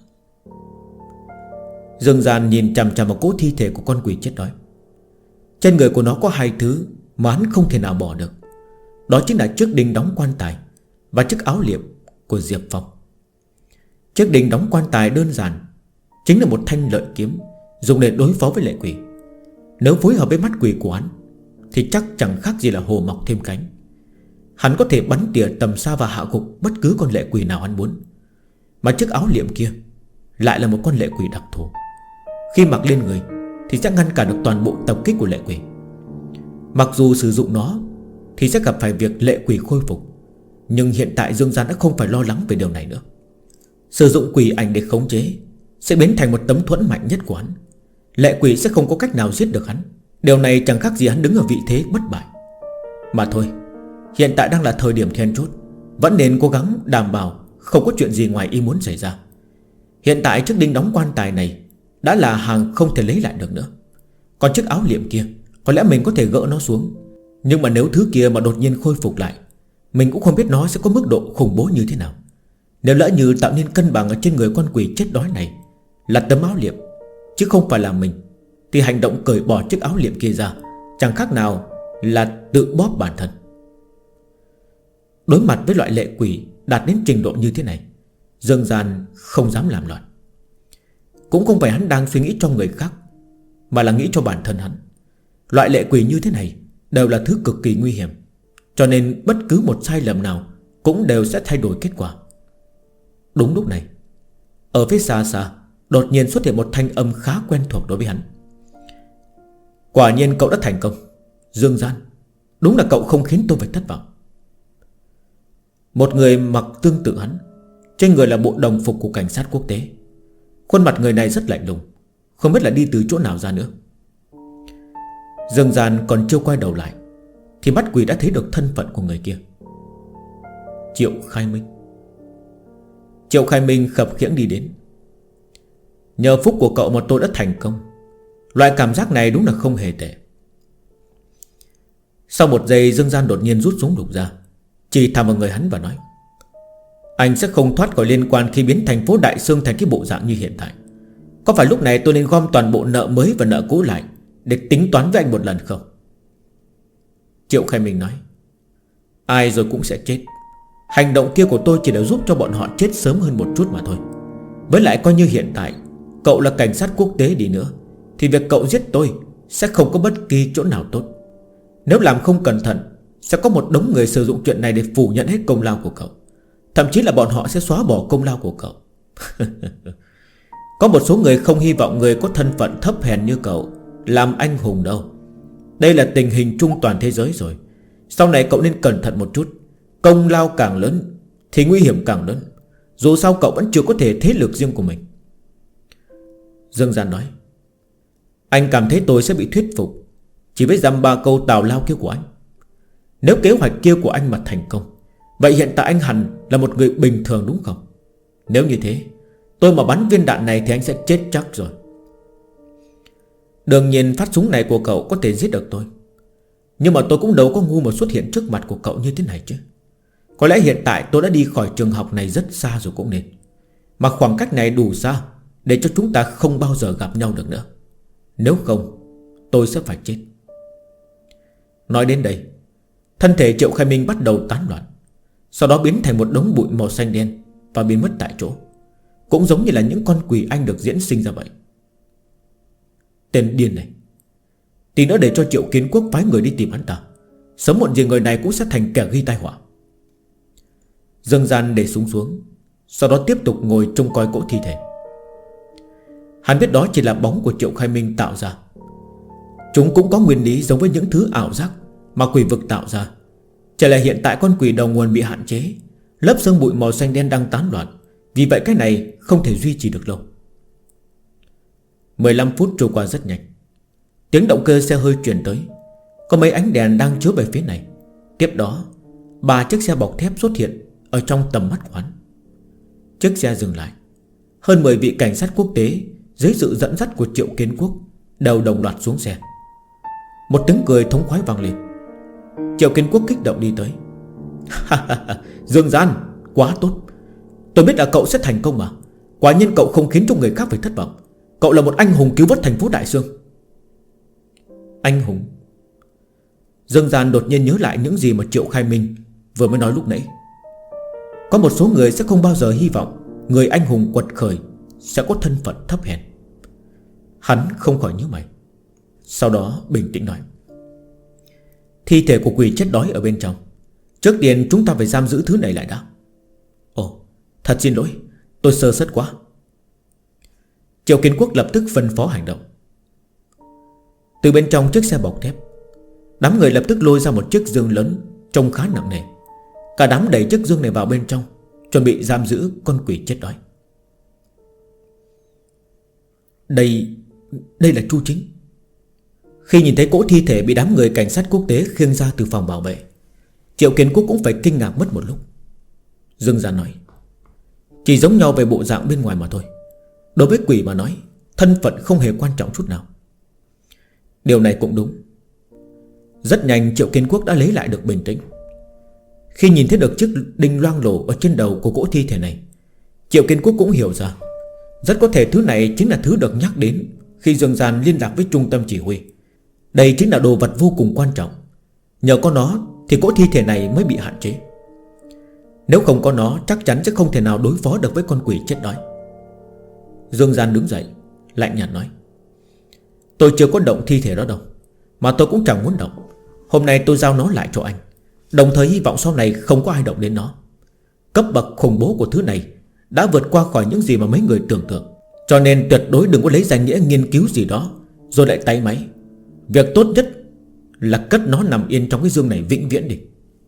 Dương Gian nhìn chằm chằm vào cỗ thi thể của con quỷ chết đói. Trên người của nó có hai thứ mà hắn không thể nào bỏ được. Đó chính là chiếc đinh đóng quan tài và chiếc áo liệm của Diệp Phong. Chiếc đinh đóng quan tài đơn giản chính là một thanh lợi kiếm dùng để đối phó với lệ quỷ. Nếu phối hợp với mắt quỷ của hắn thì chắc chẳng khác gì là hồ mọc thêm cánh. Hắn có thể bắn tỉa tầm xa và hạ gục bất cứ con lệ quỷ nào hắn muốn. Mà chiếc áo liệm kia lại là một con lệ quỷ đặc thù. Khi mặc lên người thì sẽ ngăn cản được toàn bộ tập kích của lệ quỷ. Mặc dù sử dụng nó thì sẽ gặp phải việc lệ quỷ khôi phục, nhưng hiện tại Dương Gian đã không phải lo lắng về điều này nữa. Sử dụng quỷ ảnh để khống chế sẽ biến thành một tấm thuẫn mạnh nhất của hắn. Lệ quỷ sẽ không có cách nào giết được hắn. Điều này chẳng khác gì hắn đứng ở vị thế bất bại. Mà thôi, hiện tại đang là thời điểm then chốt, vẫn nên cố gắng đảm bảo không có chuyện gì ngoài ý muốn xảy ra. Hiện tại chiếc đinh đóng quan tài này đã là hàng không thể lấy lại được nữa. Còn chiếc áo liệm kia có lẽ mình có thể gỡ nó xuống, nhưng mà nếu thứ kia mà đột nhiên khôi phục lại, mình cũng không biết nó sẽ có mức độ khủng bố như thế nào. Nếu lỡ như tạo nên cân bằng ở trên người con quỷ chết đói này là tấm áo liệm chứ không phải là mình, thì hành động cởi bỏ chiếc áo liệm kia ra chẳng khác nào là tự bóp bản thân. Đối mặt với loại lệ quỷ đạt đến trình độ như thế này, Dương Gian không dám làm loạn. Cũng không phải hắn đang suy nghĩ cho người khác, mà là nghĩ cho bản thân hắn. Loại lệ quỷ như thế này đều là thứ cực kỳ nguy hiểm, cho nên bất cứ một sai lầm nào cũng đều sẽ thay đổi kết quả. Đúng lúc này, ở phía xa xa đột nhiên xuất hiện một thanh âm khá quen thuộc đối với hắn. Quả nhiên cậu đã thành công, Dương Gian. Đúng là cậu không khiến tôi phải thất vọng. Một người mặc tương tự hắn, trên người là bộ đồng phục của cảnh sát quốc tế. Khuôn mặt người này rất lạnh lùng, không biết là đi từ chỗ nào ra nữa. Dương Gian còn chưa quay đầu lại thì mắt quỷ đã thấy được thân phận của người kia. Triệu Khai Minh. Triệu Khai Minh khập khiễng đi đến. Nhờ phúc của cậu mà tôi đã thành công. Loại cảm giác này đúng là không hề tệ. Sau một giây, Dương Gian đột nhiên rút súng lục ra, chỉ thẳng vào người hắn và nói: Anh sẽ không thoát khỏi liên quan khi biến thành phố Đại Sương thành cái bộ dạng như hiện tại. Có phải lúc này tôi nên gom toàn bộ nợ mới và nợ cũ lại để tính toán với anh một lần không? Triệu Khai Minh nói: Ai rồi cũng sẽ chết. Hành động kia của tôi chỉ để giúp cho bọn họ chết sớm hơn một chút mà thôi. Với lại coi như hiện tại cậu là cảnh sát quốc tế đi nữa thì việc cậu giết tôi sẽ không có bất kỳ chỗ nào tốt. Nếu làm không cẩn thận, sẽ có một đống người sử dụng chuyện này để phủ nhận hết công lao của cậu. Thậm chí là bọn họ sẽ xóa bỏ công lao của cậu. Có một số người không hy vọng người có thân phận thấp hèn như cậu làm anh hùng đâu. Đây là tình hình chung toàn thế giới rồi. Sau này cậu nên cẩn thận một chút. Công lao càng lớn thì nguy hiểm càng lớn. Dù sao cậu vẫn chưa có thể thế lực riêng của mình. Dương Gian nói: Anh cảm thấy tôi sẽ bị thuyết phục chỉ với dăm ba câu tào lao kia của anh. Nếu kế hoạch kia của anh mà thành công, vậy hiện tại anh hẳn là một người bình thường đúng không? Nếu như thế, tôi mà bắn viên đạn này thì anh sẽ chết chắc rồi. Đương nhiên phát súng này của cậu có thể giết được tôi, nhưng mà tôi cũng đâu có ngu mà xuất hiện trước mặt của cậu như thế này chứ. Có lẽ hiện tại tôi đã đi khỏi trường học này rất xa rồi cũng nên. Mà khoảng cách này đủ xa để cho chúng ta không bao giờ gặp nhau được nữa. Nếu không, tôi sẽ phải chết. Nói đến đây, thân thể Triệu Khai Minh bắt đầu tán loạn, sau đó biến thành một đống bụi màu xanh đen và biến mất tại chỗ. Cũng giống như là những con quỷ anh được diễn sinh ra vậy. Tên điên này. Tí nữa để cho Triệu Kiến Quốc phái người đi tìm hắn ta. Sớm muộn gì người này cũng sẽ thành kẻ gây tai họa. Dương Gian để súng xuống, sau đó tiếp tục ngồi trông coi cỗ thi thể. Hắn biết đó chỉ là bóng của Triệu Khai Minh tạo ra. Chúng cũng có nguyên lý giống với những thứ ảo giác mà quỷ vực tạo ra. Chỉ là hiện tại con quỷ đầu nguồn bị hạn chế, lớp sương bụi màu xanh đen đang tán loạn. Vì vậy cái này không thể duy trì được lâu. 15 phút trôi qua rất nhanh. Tiếng động cơ xe hơi truyền tới. Có mấy ánh đèn đang chiếu về phía này. Tiếp đó 3 chiếc xe bọc thép xuất hiện ở trong tầm mắt của hắn. Chiếc xe dừng lại. Hơn 10 vị cảnh sát quốc tế dưới sự dẫn dắt của Triệu Kiến Quốc đều đồng loạt xuống xe. Một tiếng cười thống khoái vang lên. Triệu Kiến Quốc kích động đi tới. Dương Gian, quá tốt. Tôi biết là cậu sẽ thành công mà. Quả nhiên cậu không khiến cho người khác phải thất vọng. Cậu là một anh hùng cứu vớt thành phố Đại Sương. Anh hùng? Dương Gian đột nhiên nhớ lại những gì mà Triệu Khai Minh vừa mới nói lúc nãy. Có một số người sẽ không bao giờ hy vọng người anh hùng quật khởi sẽ có thân phận thấp hèn. Hắn không khỏi nhíu mày. Sau đó bình tĩnh nói: thi thể của quỷ chết đói ở bên trong. Trước tiên chúng ta phải giam giữ thứ này lại đã. Ồ, thật xin lỗi, tôi sơ suất quá. Triệu Kiến Quốc lập tức phân phó hành động. Từ bên trong chiếc xe bọc thép, đám người lập tức lôi ra một chiếc dương lớn trông khá nặng nề. Cả đám đẩy chiếc dương này vào bên trong, chuẩn bị giam giữ con quỷ chết đói. Đây là Chu Chính. Khi nhìn thấy cỗ thi thể bị đám người cảnh sát quốc tế khiêng ra từ phòng bảo vệ, Triệu Kiến Quốc cũng phải kinh ngạc mất một lúc. Dương Gian nói: chỉ giống nhau về bộ dạng bên ngoài mà thôi. Đối với quỷ mà nói, thân phận không hề quan trọng chút nào. Điều này cũng đúng. Rất nhanh Triệu Kiến Quốc đã lấy lại được bình tĩnh. Khi nhìn thấy được chiếc đinh loang lổ ở trên đầu của cỗ thi thể này, Triệu Kiến Quốc cũng hiểu ra, rất có thể thứ này chính là thứ được nhắc đến khi Dương Gian liên lạc với trung tâm chỉ huy. Đây chính là đồ vật vô cùng quan trọng. Nhờ có nó thì cỗ thi thể này mới bị hạn chế. Nếu không có nó, chắc chắn sẽ không thể nào đối phó được với con quỷ chết đói. Dương Gian đứng dậy lạnh nhạt nói: tôi chưa có động thi thể đó đâu, mà tôi cũng chẳng muốn động. Hôm nay tôi giao nó lại cho anh, đồng thời hy vọng sau này không có ai động đến nó. Cấp bậc khủng bố của thứ này đã vượt qua khỏi những gì mà mấy người tưởng tượng. Cho nên tuyệt đối đừng có lấy danh nghĩa nghiên cứu gì đó rồi lại tay máy. Việc tốt nhất là cất nó nằm yên trong cái dương này vĩnh viễn đi.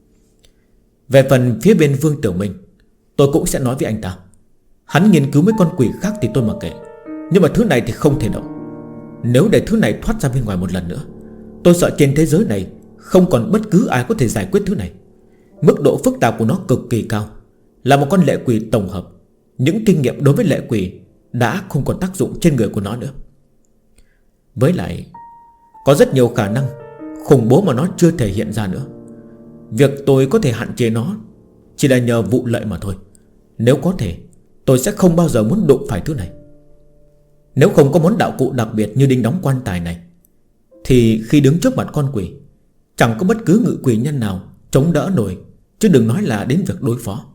Về phần phía bên Vương Tiểu Minh, tôi cũng sẽ nói với anh ta. Hắn nghiên cứu mấy con quỷ khác thì tôi mặc kệ, nhưng mà thứ này thì không thể động. Nếu để thứ này thoát ra bên ngoài một lần nữa, tôi sợ trên thế giới này không còn bất cứ ai có thể giải quyết thứ này. Mức độ phức tạp của nó cực kỳ cao. Là một con lệ quỷ tổng hợp. Những kinh nghiệm đối với lệ quỷ đã không còn tác dụng trên người của nó nữa. Với lại có rất nhiều khả năng khủng bố mà nó chưa thể hiện ra nữa. Việc tôi có thể hạn chế nó chỉ là nhờ vụ lợi mà thôi. Nếu có thể, tôi sẽ không bao giờ muốn đụng phải thứ này. Nếu không có món đạo cụ đặc biệt như đinh đóng quan tài này, thì khi đứng trước mặt con quỷ, chẳng có bất cứ ngự quỷ nhân nào chống đỡ nổi, chứ đừng nói là đến việc đối phó.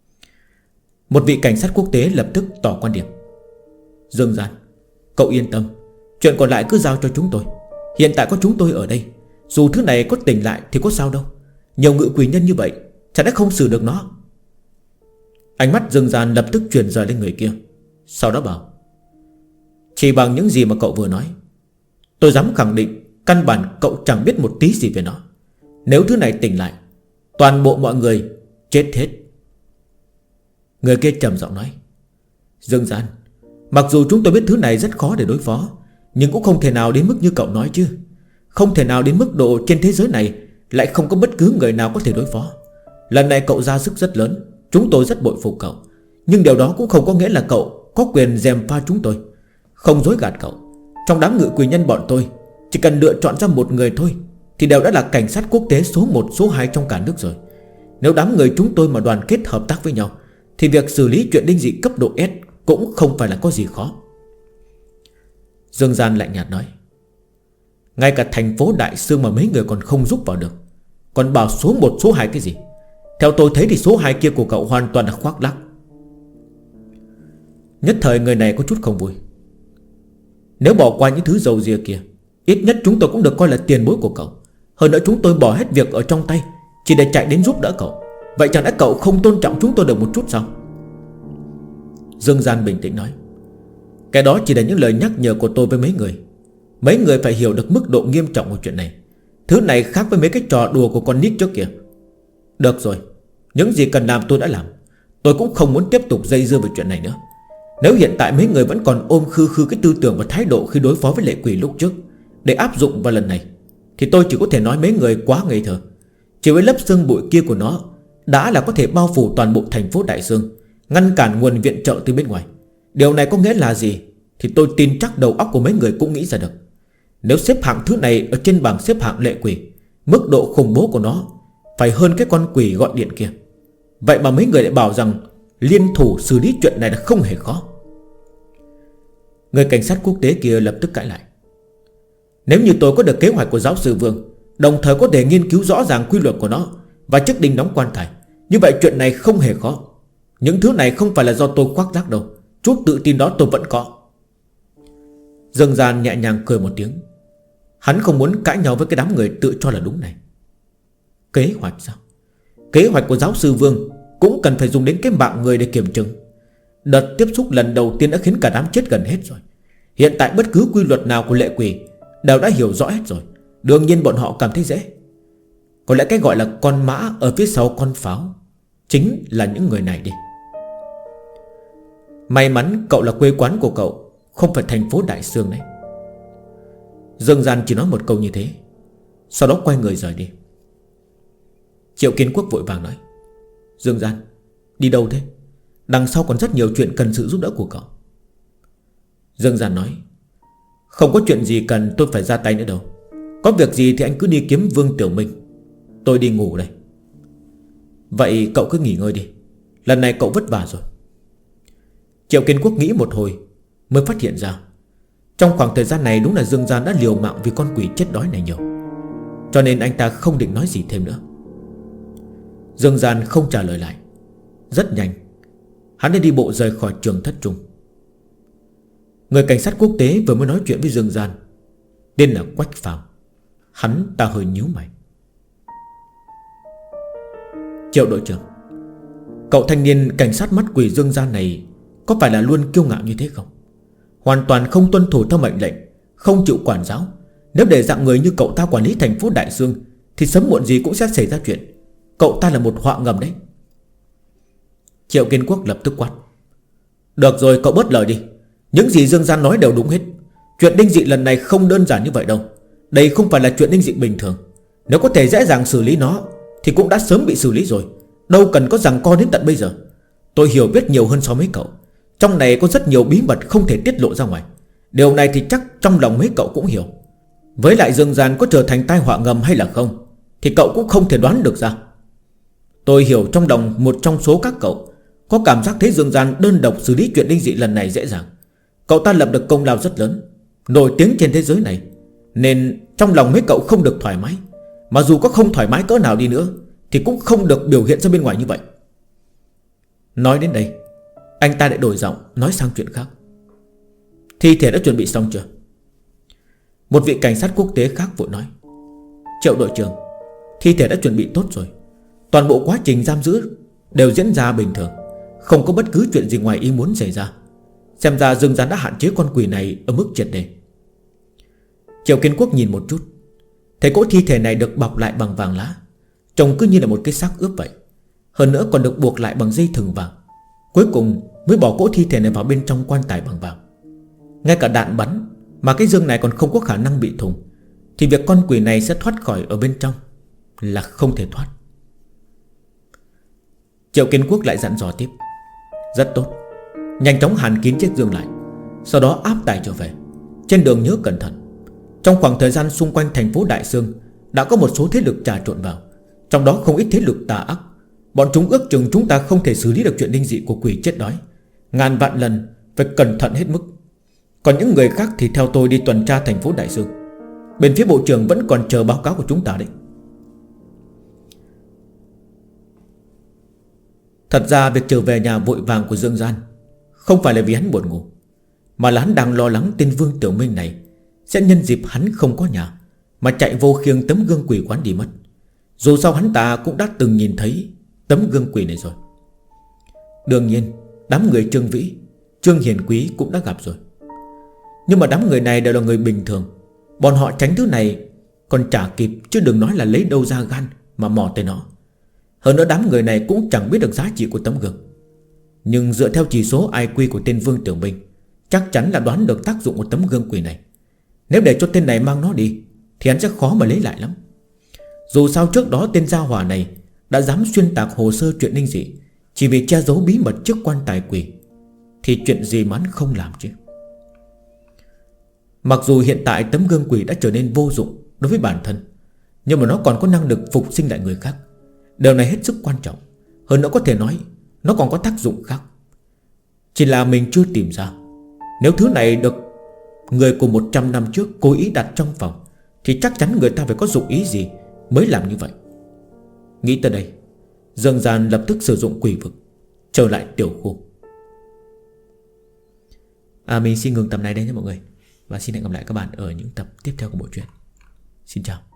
Một vị cảnh sát quốc tế lập tức tỏ quan điểm: Dương Gian, cậu yên tâm, chuyện còn lại cứ giao cho chúng tôi. Hiện tại có chúng tôi ở đây, dù thứ này có tỉnh lại thì có sao đâu. Nhiều ngự quỷ nhân như vậy, chẳng lẽ không xử được nó? Ánh mắt Dương Gian lập tức chuyển rời lên người kia, sau đó bảo: chỉ bằng những gì mà cậu vừa nói, tôi dám khẳng định căn bản cậu chẳng biết một tí gì về nó. Nếu thứ này tỉnh lại, toàn bộ mọi người chết hết. Người kia trầm giọng nói: Dương Gian, mặc dù chúng tôi biết thứ này rất khó để đối phó, nhưng cũng không thể nào đến mức như cậu nói chứ. Không thể nào đến mức độ trên thế giới này lại không có bất cứ người nào có thể đối phó. Lần này cậu ra sức rất lớn, chúng tôi rất bội phục cậu. Nhưng điều đó cũng không có nghĩa là cậu có quyền gièm pha chúng tôi. Không dối gạt cậu, trong đám ngự quỷ nhân bọn tôi, chỉ cần lựa chọn ra một người thôi thì đều đã là cảnh sát quốc tế số 1, số 2 trong cả nước rồi. Nếu đám người chúng tôi mà đoàn kết hợp tác với nhau, thì việc xử lý chuyện linh dị cấp độ S cũng không phải là có gì khó. Dương Gian lạnh nhạt nói: ngay cả thành phố Đại Sương mà mấy người còn không giúp vào được, còn bảo số 1, số 2 cái gì? Theo tôi thấy thì số 2 kia của cậu hoàn toàn là khoác lác. Nhất thời người này có chút không vui. Nếu bỏ qua những thứ dầu dìa kia, ít nhất chúng tôi cũng được coi là tiền bối của cậu. Hơn nữa chúng tôi bỏ hết việc ở trong tay chỉ để chạy đến giúp đỡ cậu. Vậy chẳng lẽ cậu không tôn trọng chúng tôi được một chút sao? Dương Gian bình tĩnh nói: cái đó chỉ là những lời nhắc nhở của tôi với mấy người. Mấy người phải hiểu được mức độ nghiêm trọng của chuyện này. Thứ này khác với mấy cái trò đùa của con nít trước kìa. Được rồi, những gì cần làm tôi đã làm. Tôi cũng không muốn tiếp tục dây dưa về chuyện này nữa. Nếu hiện tại mấy người vẫn còn ôm khư khư cái tư tưởng và thái độ khi đối phó với lệ quỷ lúc trước để áp dụng vào lần này, thì tôi chỉ có thể nói mấy người quá ngây thơ. Chỉ với lớp sương bụi kia của nó đã là có thể bao phủ toàn bộ thành phố Đại Dương, ngăn cản nguồn viện trợ từ bên ngoài. Điều này có nghĩa là gì thì tôi tin chắc đầu óc của mấy người cũng nghĩ ra được. Nếu xếp hạng thứ này ở trên bảng xếp hạng lệ quỷ, mức độ khủng bố của nó phải hơn cái con quỷ gọi điện kia. Vậy mà mấy người lại bảo rằng liên thủ xử lý chuyện này là không hề khó. Người cảnh sát quốc tế kia lập tức cãi lại. Nếu như tôi có được kế hoạch của giáo sư Vương, đồng thời có thể nghiên cứu rõ ràng quy luật của nó và chiếc đinh đóng quan tài, như vậy chuyện này không hề khó. Những thứ này không phải là do tôi khoác lác đâu. Chút tự tin đó tôi vẫn có. Dương Gian nhẹ nhàng cười một tiếng. Hắn không muốn cãi nhau với cái đám người tự cho là đúng này. Kế hoạch sao? Kế hoạch của giáo sư Vương cũng cần phải dùng đến cái mạng người để kiểm chứng. Đợt tiếp xúc lần đầu tiên đã khiến cả đám chết gần hết rồi. Hiện tại bất cứ quy luật nào của lệ quỷ đều đã hiểu rõ hết rồi. Đương nhiên bọn họ cảm thấy dễ. Có lẽ cái gọi là con mã ở phía sau con pháo chính là những người này đi. May mắn cậu là quê quán của cậu không phải thành phố Đại Sương đấy. Dương Gian chỉ nói một câu như thế, sau đó quay người rời đi. Triệu Kiến Quốc vội vàng nói: Dương Gian, đi đâu thế? Đằng sau còn rất nhiều chuyện cần sự giúp đỡ của cậu. Dương Gian nói: Không có chuyện gì cần tôi phải ra tay nữa đâu. Có việc gì thì anh cứ đi kiếm Vương Tiểu Minh. Tôi đi ngủ đây. Vậy cậu cứ nghỉ ngơi đi. Lần này cậu vất vả rồi. Triệu Kiến Quốc nghĩ một hồi mới phát hiện ra trong khoảng thời gian này đúng là Dương Gian đã liều mạng vì con quỷ chết đói này nhiều, cho nên anh ta không định nói gì thêm nữa. Dương Gian không trả lời lại. Rất nhanh hắn đã đi bộ rời khỏi trường thất trung. Người cảnh sát quốc tế vừa mới nói chuyện với Dương Gian, tên là Quách Phàm. Hắn ta hơi nhíu mày. Triệu đội trưởng, cậu thanh niên cảnh sát mắt quỷ Dương Gian này có phải là luôn kiêu ngạo như thế không? Hoàn toàn không tuân thủ theo mệnh lệnh, không chịu quản giáo. Nếu để dạng người như cậu ta quản lý thành phố Đại Dương thì sớm muộn gì cũng sẽ xảy ra chuyện. Cậu ta là một họa ngầm đấy. Triệu Kiến Quốc lập tức quát: Được rồi, cậu bớt lời đi. Những gì Dương Gian nói đều đúng hết. Chuyện đinh dị lần này không đơn giản như vậy đâu. Đây không phải là chuyện đinh dị bình thường. Nếu có thể dễ dàng xử lý nó thì cũng đã sớm bị xử lý rồi. Đâu cần có giằng co đến tận bây giờ. Tôi hiểu biết nhiều hơn so với cậu. Trong này có rất nhiều bí mật không thể tiết lộ ra ngoài. Điều này thì chắc trong lòng mấy cậu cũng hiểu. Với lại Dương Gian có trở thành tai họa ngầm hay là không thì cậu cũng không thể đoán được ra. Tôi hiểu trong lòng một trong số các cậu có cảm giác thấy Dương Gian đơn độc xử lý chuyện đinh dị lần này dễ dàng. Cậu ta lập được công lao rất lớn, nổi tiếng trên thế giới này, nên trong lòng mấy cậu không được thoải mái. Mà dù có không thoải mái cỡ nào đi nữa thì cũng không được biểu hiện ra bên ngoài như vậy. Nói đến đây anh ta lại đổi giọng nói sang chuyện khác. Thi thể đã chuẩn bị xong chưa? Một vị cảnh sát quốc tế khác vội nói: Triệu đội trưởng, thi thể đã chuẩn bị tốt rồi. Toàn bộ quá trình giam giữ đều diễn ra bình thường, không có bất cứ chuyện gì ngoài ý muốn xảy ra. Xem ra Dương Gian đã hạn chế con quỷ này ở mức triệt để. Triệu Kiến Quốc nhìn một chút, thấy cỗ thi thể này được bọc lại bằng vàng lá, trông cứ như là một cái xác ướp vậy. Hơn nữa còn được buộc lại bằng dây thừng vàng. Cuối cùng mới bỏ cỗ thi thể này vào bên trong quan tài bằng vàng. Ngay cả đạn bắn mà cái dương này còn không có khả năng bị thủng, thì việc con quỷ này sẽ thoát khỏi ở bên trong là không thể thoát. Triệu Kiến Quốc lại dặn dò tiếp: Rất tốt, nhanh chóng hàn kín chiếc dương lại, sau đó áp tải trở về. Trên đường nhớ cẩn thận. Trong khoảng thời gian xung quanh thành phố Đại Sương đã có một số thế lực trà trộn vào, trong đó không ít thế lực tà ác. Bọn chúng ước chừng chúng ta không thể xử lý được chuyện đinh dị của quỷ chết đói. Ngàn vạn lần phải cẩn thận hết mức. Còn những người khác thì theo tôi đi tuần tra thành phố Đại Sương. Bên phía bộ trưởng vẫn còn chờ báo cáo của chúng ta đấy. Thật ra việc trở về nhà vội vàng của Dương Gian không phải là vì hắn buồn ngủ, mà là hắn đang lo lắng tên Vương Tiểu Minh này sẽ nhân dịp hắn không có nhà mà chạy vô khiêng tấm gương quỷ quán đi mất. Dù sao hắn ta cũng đã từng nhìn thấy tấm gương quỷ này rồi. Đương nhiên đám người Trương Vĩ, Trương Hiền Quý cũng đã gặp rồi. Nhưng mà đám người này đều là người bình thường. Bọn họ tránh thứ này còn chả kịp, chứ đừng nói là lấy đâu ra gan mà mò tới nó. Hơn nữa đám người này cũng chẳng biết được giá trị của tấm gương. Nhưng dựa theo chỉ số IQ của tên Vương Tiểu Minh, chắc chắn là đoán được tác dụng của tấm gương quỷ này. Nếu để cho tên này mang nó đi thì hắn sẽ khó mà lấy lại lắm. Dù sao trước đó tên gia hỏa này đã dám xuyên tạc hồ sơ chuyện linh dị chỉ vì che giấu bí mật trước quan tài quỷ, thì chuyện gì mà hắn không làm chứ. Mặc dù hiện tại tấm gương quỷ đã trở nên vô dụng đối với bản thân, nhưng mà nó còn có năng lực phục sinh lại người khác. Điều này hết sức quan trọng. Hơn nữa có thể nói nó còn có tác dụng khác, chỉ là mình chưa tìm ra. Nếu thứ này được người của 100 năm trước cố ý đặt trong phòng, thì chắc chắn người ta phải có dụng ý gì mới làm như vậy. Nghĩ tới đây, Dương Gian lập tức sử dụng quỷ vực trở lại tiểu khu. Mình xin ngừng tập này đây nhé mọi người, và xin hẹn gặp lại các bạn ở những tập tiếp theo của bộ truyện. Xin chào.